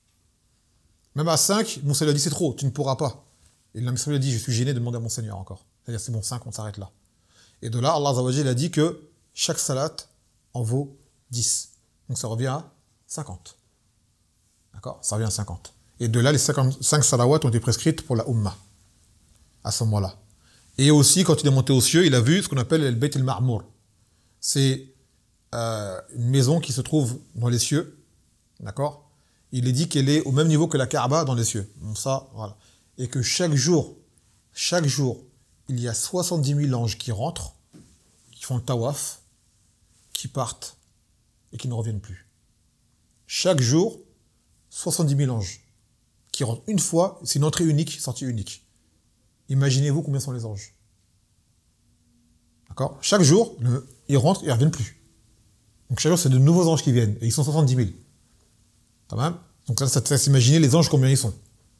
Même à cinq, Moussa lui a dit, c'est trop, tu ne pourras pas. Et le Nabi Sallam lui a dit, je suis gêné de demander à mon Seigneur encore. C'est-à-dire, c'est bon, cinq, on s'arrête là. Et de là, Allah Azza wa Jal a dit que chaque salat en vaut dix. Donc ça revient à cinquante. D'accord? Ça revient à cinquante. Et de là, les cinquante-cinq salawats ont été prescrites pour la Ummah. À ce moment-là. Et aussi, quand il est monté aux cieux, il a vu ce qu'on appelle le Bayt al-Ma'mour. C'est euh, une maison qui se trouve dans les cieux. D'accord? Il est dit qu'elle est au même niveau que la Kaaba dans les cieux. Donc ça, voilà. Et que chaque jour, chaque jour, il y a soixante-dix mille anges qui rentrent, qui font le tawaf, qui partent et qui ne reviennent plus. Chaque jour, soixante-dix mille anges qui rentrent une fois, c'est une entrée unique, sortie unique. Imaginez-vous combien sont les anges. D'accord? Chaque jour, le, ils rentrent et ils ne reviennent plus. Donc chaque jour, c'est de nouveaux anges qui viennent. Et ils sont soixante-dix mille. Tamam? Donc ça, ça te laisse imaginer les anges combien ils sont.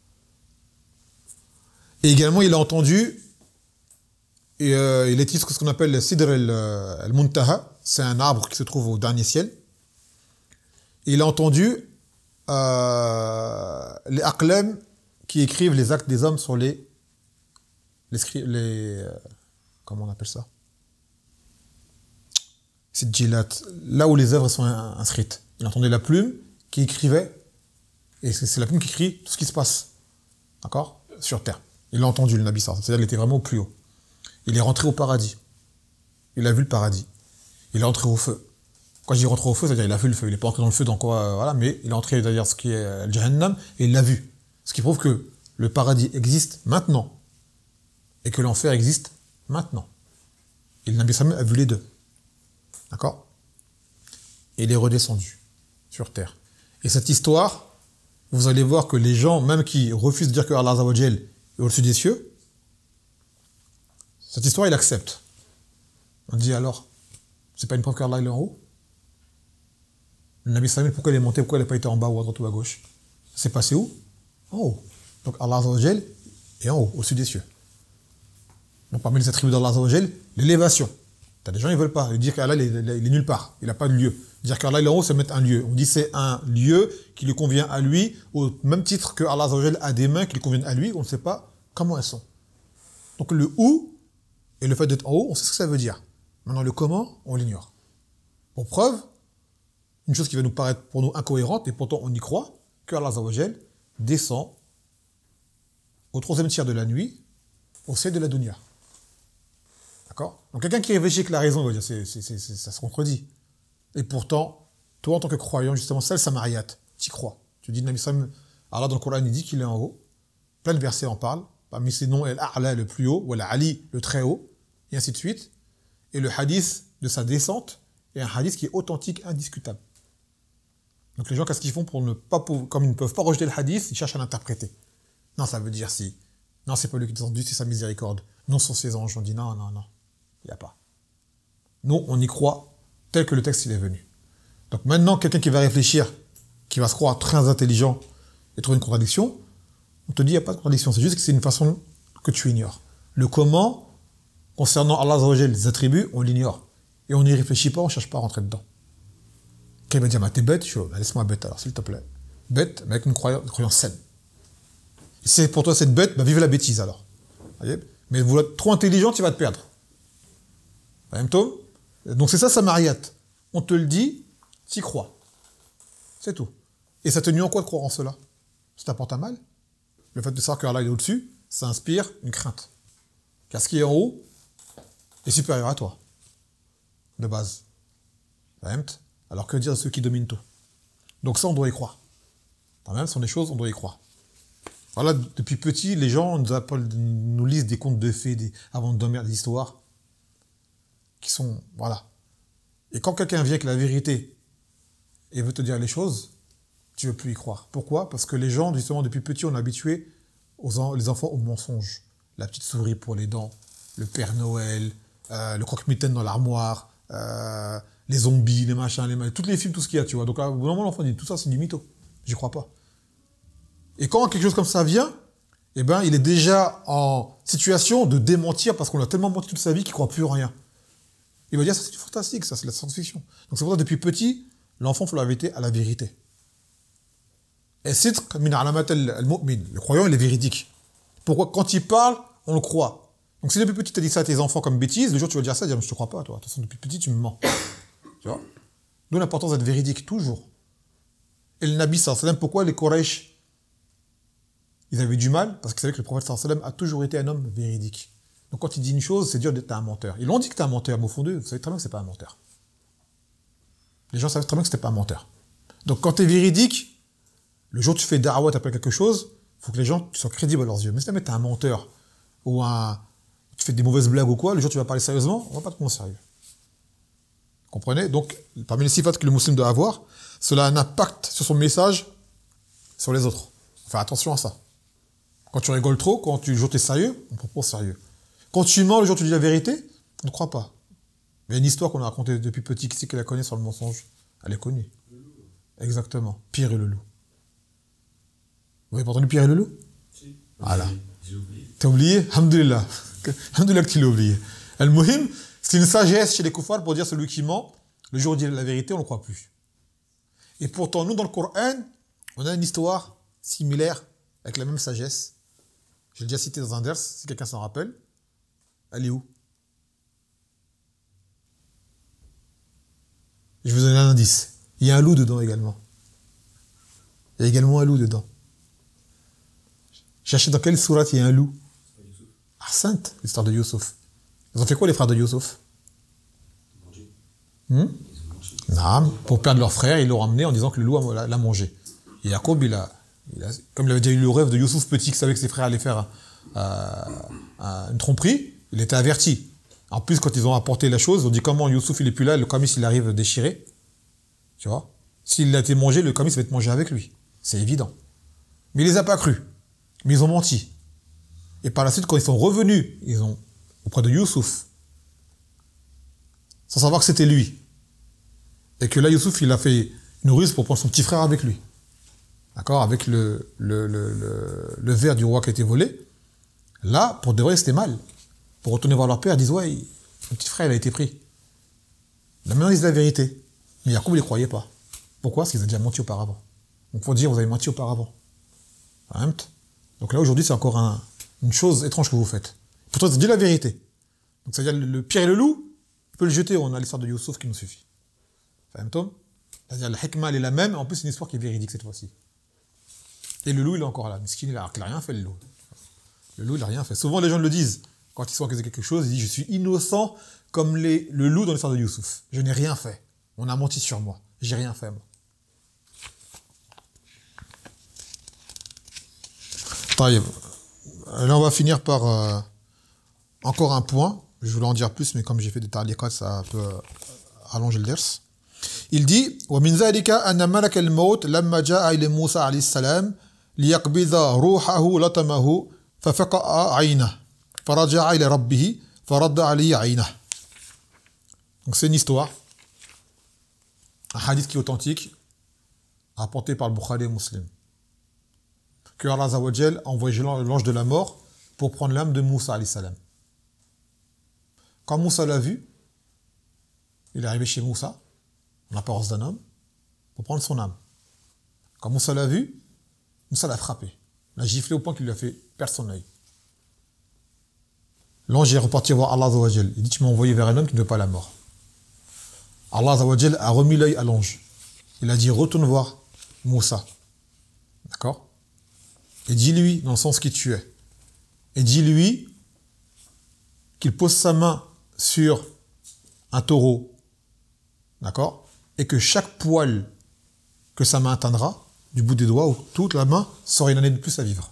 Et également, il a entendu, et, euh, il est ce qu'on appelle le Sidr al-Muntaha. C'est un arbre qui se trouve au dernier ciel. Et il a entendu euh, les aqlam qui écrivent les actes des hommes sur les les, les euh, comment on appelle ça, c'est djilat, là où les œuvres sont inscrites. Il entendait la plume qui écrivait, et c'est la plume qui écrit tout ce qui se passe, d'accord, sur terre. Il l'a entendu, le Nabi Sar, c'est-à-dire qu'il était vraiment au plus haut. Il est rentré au paradis. Il a vu le paradis. Il est entré au feu. Quand je dis rentré au feu, c'est-à-dire il a vu le feu. Il n'est pas entré dans le feu, dans quoi, euh, voilà, mais il est entré d'ailleurs ce qui est euh, le Jahannam, et il l'a vu. Ce qui prouve que le paradis existe maintenant, et que l'enfer existe maintenant. Et le Nabi Sallam a vu les deux. D'accord? Et il est redescendu sur terre. Et cette histoire, vous allez voir que les gens, même qui refusent de dire que Allah Azza wa Jal est au-dessus des cieux, cette histoire, il accepte. On dit alors, c'est pas une preuve qu'Allah est en haut? Le Nabi Sallam, pourquoi il est monté, pourquoi il n'a pas été en bas ou à droite ou à gauche? C'est passé où? En haut. Donc Allah Azza wa Jal est en haut, au-dessus des cieux. Donc parmi les attributs d'Allah Azza wa Jal, l'élévation. T'as des gens, ils veulent pas. Ils disent qu'Allah, il, il, il est nulle part. Il n'a pas de lieu. Dire qu'Allah, il est en haut, c'est mettre un lieu. On dit c'est un lieu qui lui convient à lui, au même titre que Allah Azza wa Jal a des mains qui lui conviennent à lui, on ne sait pas comment elles sont. Donc le où et le fait d'être en haut, on sait ce que ça veut dire. Maintenant, le comment, on l'ignore. Pour preuve, une chose qui va nous paraître pour nous incohérente, et pourtant on y croit, que Allah Azza wa Jal descend au troisième tiers de la nuit, au ciel de la dunya. D'accord? Donc quelqu'un qui réfléchit avec la raison, il va dire, c'est, c'est, c'est, ça se contredit. Et pourtant, toi en tant que croyant, justement, ça, le samariyat, tu y crois. Tu dis, Nabi Sallam, Allah dans le Coran, il dit qu'il est en haut. Plein de versets en parlent. Parmi ces noms, Al-A'la, le plus haut, ou Al-Ali, le très haut, et ainsi de suite. Et le hadith de sa descente est un hadith qui est authentique, indiscutable. Donc les gens, qu'est-ce qu'ils font pour ne pas, pour, comme ils ne peuvent pas rejeter le hadith, ils cherchent à l'interpréter. Non, ça veut dire si. Non, c'est pas lui qui est descendu, c'est sa miséricorde. Non, ce sont ses anges. On dit non, non, non. Il n'y a pas. Nous, on y croit tel que le texte il est venu. Donc maintenant, quelqu'un qui va réfléchir, qui va se croire très intelligent et trouver une contradiction, on te dit il n'y a pas de contradiction. C'est juste que c'est une façon que tu ignores. Le comment, concernant Allah Azza wa Jal, les attributs, on l'ignore. Et on n'y réfléchit pas, on ne cherche pas à rentrer dedans. Quand il va dire, bah, t'es bête, je dis, bah, laisse-moi bête alors, s'il te plaît. Bête, mais avec une croyance, une croyance saine. Et si pour toi cette bête, bah, vive la bêtise alors. Voyez, mais vous êtes trop intelligent, tu vas te perdre. Donc c'est ça, Samariyat. On te le dit, tu y crois. C'est tout. Et ça te nuit en quoi de croire en cela? Ça t'apporte un mal? Le fait de savoir que Allah est au-dessus, ça inspire une crainte. Car ce qui est en haut est supérieur à toi. De base. Alors que dire de ceux qui dominent tout? Donc ça, on doit y croire. Quand même, ce sont des choses, on doit y croire. Voilà, depuis petit, les gens nous, appellent, nous lisent des contes de fées des, avant de dormir, des histoires qui sont... Voilà. Et quand quelqu'un vient avec la vérité et veut te dire les choses, tu ne veux plus y croire. Pourquoi? Parce que les gens, justement, depuis petit, on est habitué aux en, les enfants au mensonge. La petite souris pour les dents, le Père Noël, euh, le croque-mitaine dans l'armoire, euh, les zombies, les machins, les machins, tous les films, tout ce qu'il y a, tu vois. Donc, à un moment, l'enfant dit, tout ça, c'est du mytho. J'y crois pas. Et quand quelque chose comme ça vient, eh ben, il est déjà en situation de démentir parce qu'on a tellement menti toute sa vie qu'il ne croit plus en rien. Il va dire, ça c'est du fantastique, ça c'est de la science-fiction. Donc c'est pour ça que depuis petit, l'enfant faut la vérité à la vérité. Et sidq min alamat al-mu'min. Le croyant, il est véridique. Pourquoi? Quand il parle, on le croit. Donc si depuis petit tu as dit ça à tes enfants comme bêtise, le jour où tu vas dire ça, tu vas dire, je te crois pas, toi. De toute façon, depuis petit, tu me mens. Tu vois? D'où l'importance d'être véridique, toujours. Et le Nabi sallallahu alayhi wa sallam, pourquoi les Quraysh, ils avaient du mal? Parce qu'ils savaient que le prophète sallallahu alayhi wa sallam a toujours été un homme véridique. Donc quand il dit une chose, c'est dur d'être un menteur. Ils l'ont dit que t'es un menteur, mais au fond d'eux, vous savez très bien que c'est pas un menteur. Les gens savent très bien que c'était pas un menteur. Donc quand tu es véridique, le jour où tu fais da'wah, tu appelles quelque chose, il faut que les gens soient crédibles à leurs yeux. Mais si tu es un menteur, ou un, tu fais des mauvaises blagues ou quoi, le jour où tu vas parler sérieusement, on va pas te prendre au sérieux. Comprenez? Donc, parmi les sifats que le musulman doit avoir, cela a un impact sur son message, sur les autres. Faire attention à ça. Quand tu rigoles trop, quand tu joues t'es sérieux, on ne prend pas au sérieux. Quand tu mens le jour où tu dis la vérité, on ne croit pas. Mais il y a une histoire qu'on a racontée depuis petit, qui c'est qui la connaît sur le mensonge? Elle est connue. Exactement. Pierre et le loup. Vous avez pas entendu Pierre et le loup?
Si.
Voilà.
J'ai oublié.
T'as oublié? Alhamdulillah. Alhamdulillah que tu l'as oublié. Al-Muhim, c'est une sagesse chez les kuffars pour dire celui qui ment, le jour où il dit la vérité, on ne le croit plus. Et pourtant, nous, dans le Coran, on a une histoire similaire, avec la même sagesse. J'ai déjà cité dans un vers, si quelqu'un s'en rappelle. Elle est où? Je vous donne un indice. Il y a un loup dedans également. Il y a également un loup dedans. Cherchez dans quelle sourate il y a un loup? Ah, sainte, l'histoire de Youssouf. Ils ont fait quoi les frères de Youssouf? hmm Non, pour perdre leur frère, ils l'ont ramené en disant que le loup l'a mangé. Et Jacob, il a, il a, comme il avait déjà eu le rêve de Youssouf petit, qui savait que ses frères allaient faire euh, une tromperie, il était averti. En plus, quand ils ont apporté la chose, ils ont dit comment Youssouf il est plus là, le camis il arrive déchiré. Tu vois? S'il a été mangé, le camis va être mangé avec lui. C'est évident. Mais il les a pas crus. Mais ils ont menti. Et par la suite, quand ils sont revenus, ils ont auprès de Youssouf, sans savoir que c'était lui. Et que là, Youssouf, il a fait une ruse pour prendre son petit frère avec lui. D'accord? Avec le, le, le, le, le verre du roi qui a été volé. Là, pour de vrai, c'était mal. Pour retourner voir leur père, ils disent, ouais, il, son petit frère, il a été pris. Là, maintenant, ils disent la vérité. Mais Jacob, il ne les croyait pas. Pourquoi? Parce qu'ils avaient déjà menti auparavant. Donc, il faut dire, vous avez menti auparavant. Donc là, aujourd'hui, c'est encore un, une chose étrange que vous faites. Pourtant, c'est dit la vérité. Donc, c'est-à-dire, le, le pierre et le loup, on peut le jeter, on a l'histoire de Youssouf qui nous suffit. C'est-à-dire, la hikmah, elle est la même, en plus, c'est une histoire qui est véridique cette fois-ci. Et le loup, il est encore là. Miskin, il n'a rien fait, le loup. Le loup, il n'a rien fait. Souvent, les gens le disent. Quand ils sont accusés de quelque chose, ils disent, je suis innocent comme les, le loup dans l'histoire de Youssouf. Je n'ai rien fait. On a menti sur moi. J'ai rien fait, moi. طيب. Là, on va finir par euh, encore un point. Je voulais en dire plus, mais comme j'ai fait des ta'liqat, ça a un peu euh, allongé le ders. Il dit ومن ذلك أن ملك الموت لما جاء إلى موسى عليه السلام ليقبض روحه لطمه ففقأ عينه فرجع إلى ربه فرد عليه عينه. Donc c'est une histoire, un hadith qui est authentique, rapporté par le Bukhari et Muslim, que Allah Azza wa Jal a envoyé l'ange de la mort pour prendre l'âme de Moussa alayhi salam. Quand Moussa l'a vu, il est arrivé chez Moussa, en apparence d'un homme, pour prendre son âme. Quand Moussa l'a vu, Moussa l'a frappé, l'a giflé au point qu'il lui a fait perdre son œil. L'ange est reparti voir Allah Azza wa Jal. Il dit, tu m'as envoyé vers un homme qui ne veut pas la mort. Allah Azza wa Jal a remis l'œil à l'ange. Il a dit, retourne voir Moussa. D'accord? Et dis-lui, dans le sens qui tu es, et dis-lui qu'il pose sa main sur un taureau, d'accord? Et que chaque poil que sa main atteindra, du bout des doigts ou toute la main, sera une année de plus à vivre.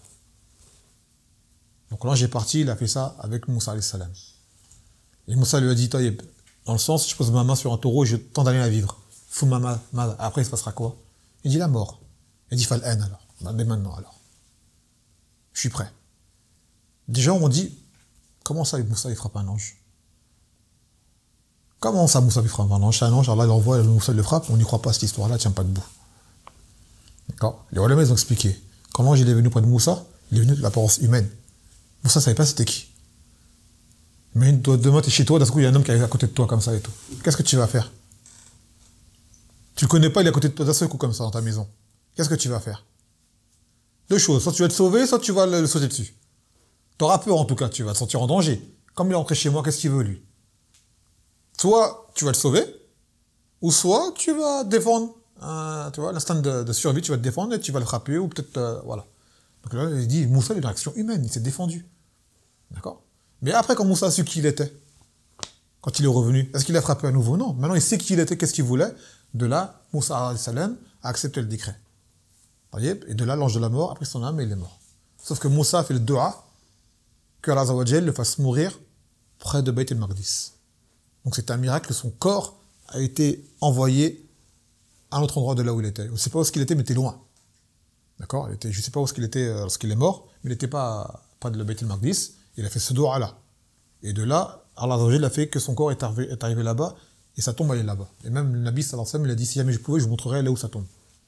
Donc l'ange est parti, il a fait ça avec Moussa alayhi salam. Et Moussa lui a dit, Taïb, dans le sens, je pose ma main sur un taureau et j'ai tant d'années à vivre. Fous ma main, ma... après il se passera quoi? Il dit la mort. Il dit fal haine alors. Ben, dès maintenant alors. Je suis prêt. Des gens ont dit, comment ça Moussa il frappe un ange? Comment ça Moussa il frappe un ange? C'est un ange, Allah il envoie, Moussa le frappe, on n'y croit pas, cette histoire-là tient pas debout. D'accord? Les ulama ils ont expliqué. Quand l'ange il est venu près de Moussa, il est venu de l'apparence humaine. Moussa ne savait pas c'était qui. Mais demain, tu es chez toi, d'un coup, il y a un homme qui est à côté de toi, comme ça et tout. Qu'est-ce que tu vas faire? Tu ne le connais pas, il est à côté de toi, d'un seul coup, comme ça, dans ta maison. Qu'est-ce que tu vas faire? Deux choses. Soit tu vas te sauver, soit tu vas le, le sauter dessus. Tu auras peur, en tout cas, tu vas te sentir en danger. Comme il est rentré chez moi, qu'est-ce qu'il veut, lui? Soit tu vas le sauver, ou soit tu vas défendre, euh, tu vois, l'instinct de, de survie, tu vas te défendre et tu vas le frapper, ou peut-être, euh, voilà. Donc là, il dit, Moussa, il a une réaction humaine, il s'est défendu. D'accord? Mais après, quand Moussa a su qui il était, quand il est revenu, est-ce qu'il a frappé à nouveau? Non. Maintenant, il sait qui il était, qu'est-ce qu'il voulait. De là, Moussa alayhi salam a accepté le décret. Et de là, l'ange de la mort a pris son âme et il est mort. Sauf que Moussa a fait le dua que Allah Azza wa Jal le fasse mourir près de Bayt el-Maqdis. Donc c'est un miracle, son corps a été envoyé à un autre endroit de là où il était. On ne sait pas où il était, mais il était loin. D'accord? Je ne sais pas où il était lorsqu'il est mort, mais il n'était pas près de le Bayt el-Maqdis. Il a fait ce dua là. Et de là, Allah Azza wa Jal a fait que son corps est arrivé, est arrivé là-bas et sa tombe elle est là-bas. Et même le Nabi sallallahu alayhi wa sallam, il a dit si jamais je pouvais, je vous montrerais là où ça tombe.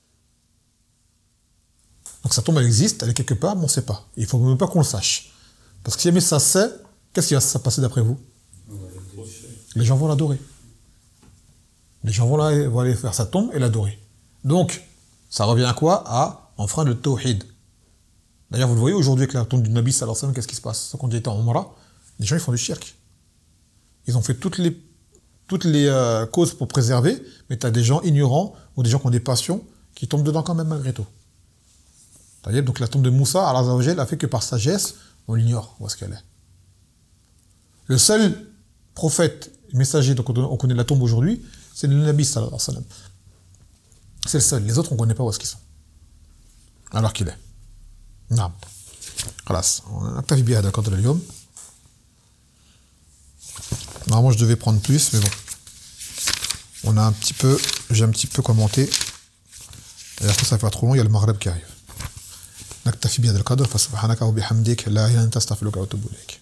Donc sa tombe elle existe, elle est quelque part, mais on ne sait pas. Et il ne faut même pas qu'on le sache. Parce que si jamais ça sait, qu'est-ce qui va se passer d'après vous? Les gens vont l'adorer. Les gens vont, la, vont aller faire sa tombe et l'adorer. Donc, ça revient à quoi? À enfreindre le tawhid. D'ailleurs, vous le voyez aujourd'hui avec la tombe du Nabi sallallahu alayhi wa sallam, qu'est-ce qui se passe? Ce qu'on dit en Umrah, les gens ils font du shirk. Ils ont fait toutes les, toutes les euh, causes pour préserver, mais tu as des gens ignorants ou des gens qui ont des passions qui tombent dedans quand même malgré tout. Donc la tombe de Moussa, Allah Azza wa Jal a fait que par sagesse, on l'ignore où est-ce qu'elle est. Le seul prophète, messager, donc on connaît la tombe aujourd'hui, c'est le Nabi sallallahu alayhi wa sallam. C'est le seul. Les autres, on ne connaît pas où est-ce qu'ils sont. Alors qu'il est. Non. خلاص. نكتفي بهذا القدر اليوم. Normalement, je devais prendre plus, mais bon. On a un petit peu, j'ai un petit peu commenté. Et après, ça va faire trop long, il y a le Maghreb qui arrive. نكتفي بهذا القدر فسبحانك وبحمدك لا إله إلا أنت أستغفرك وأتوب إليك.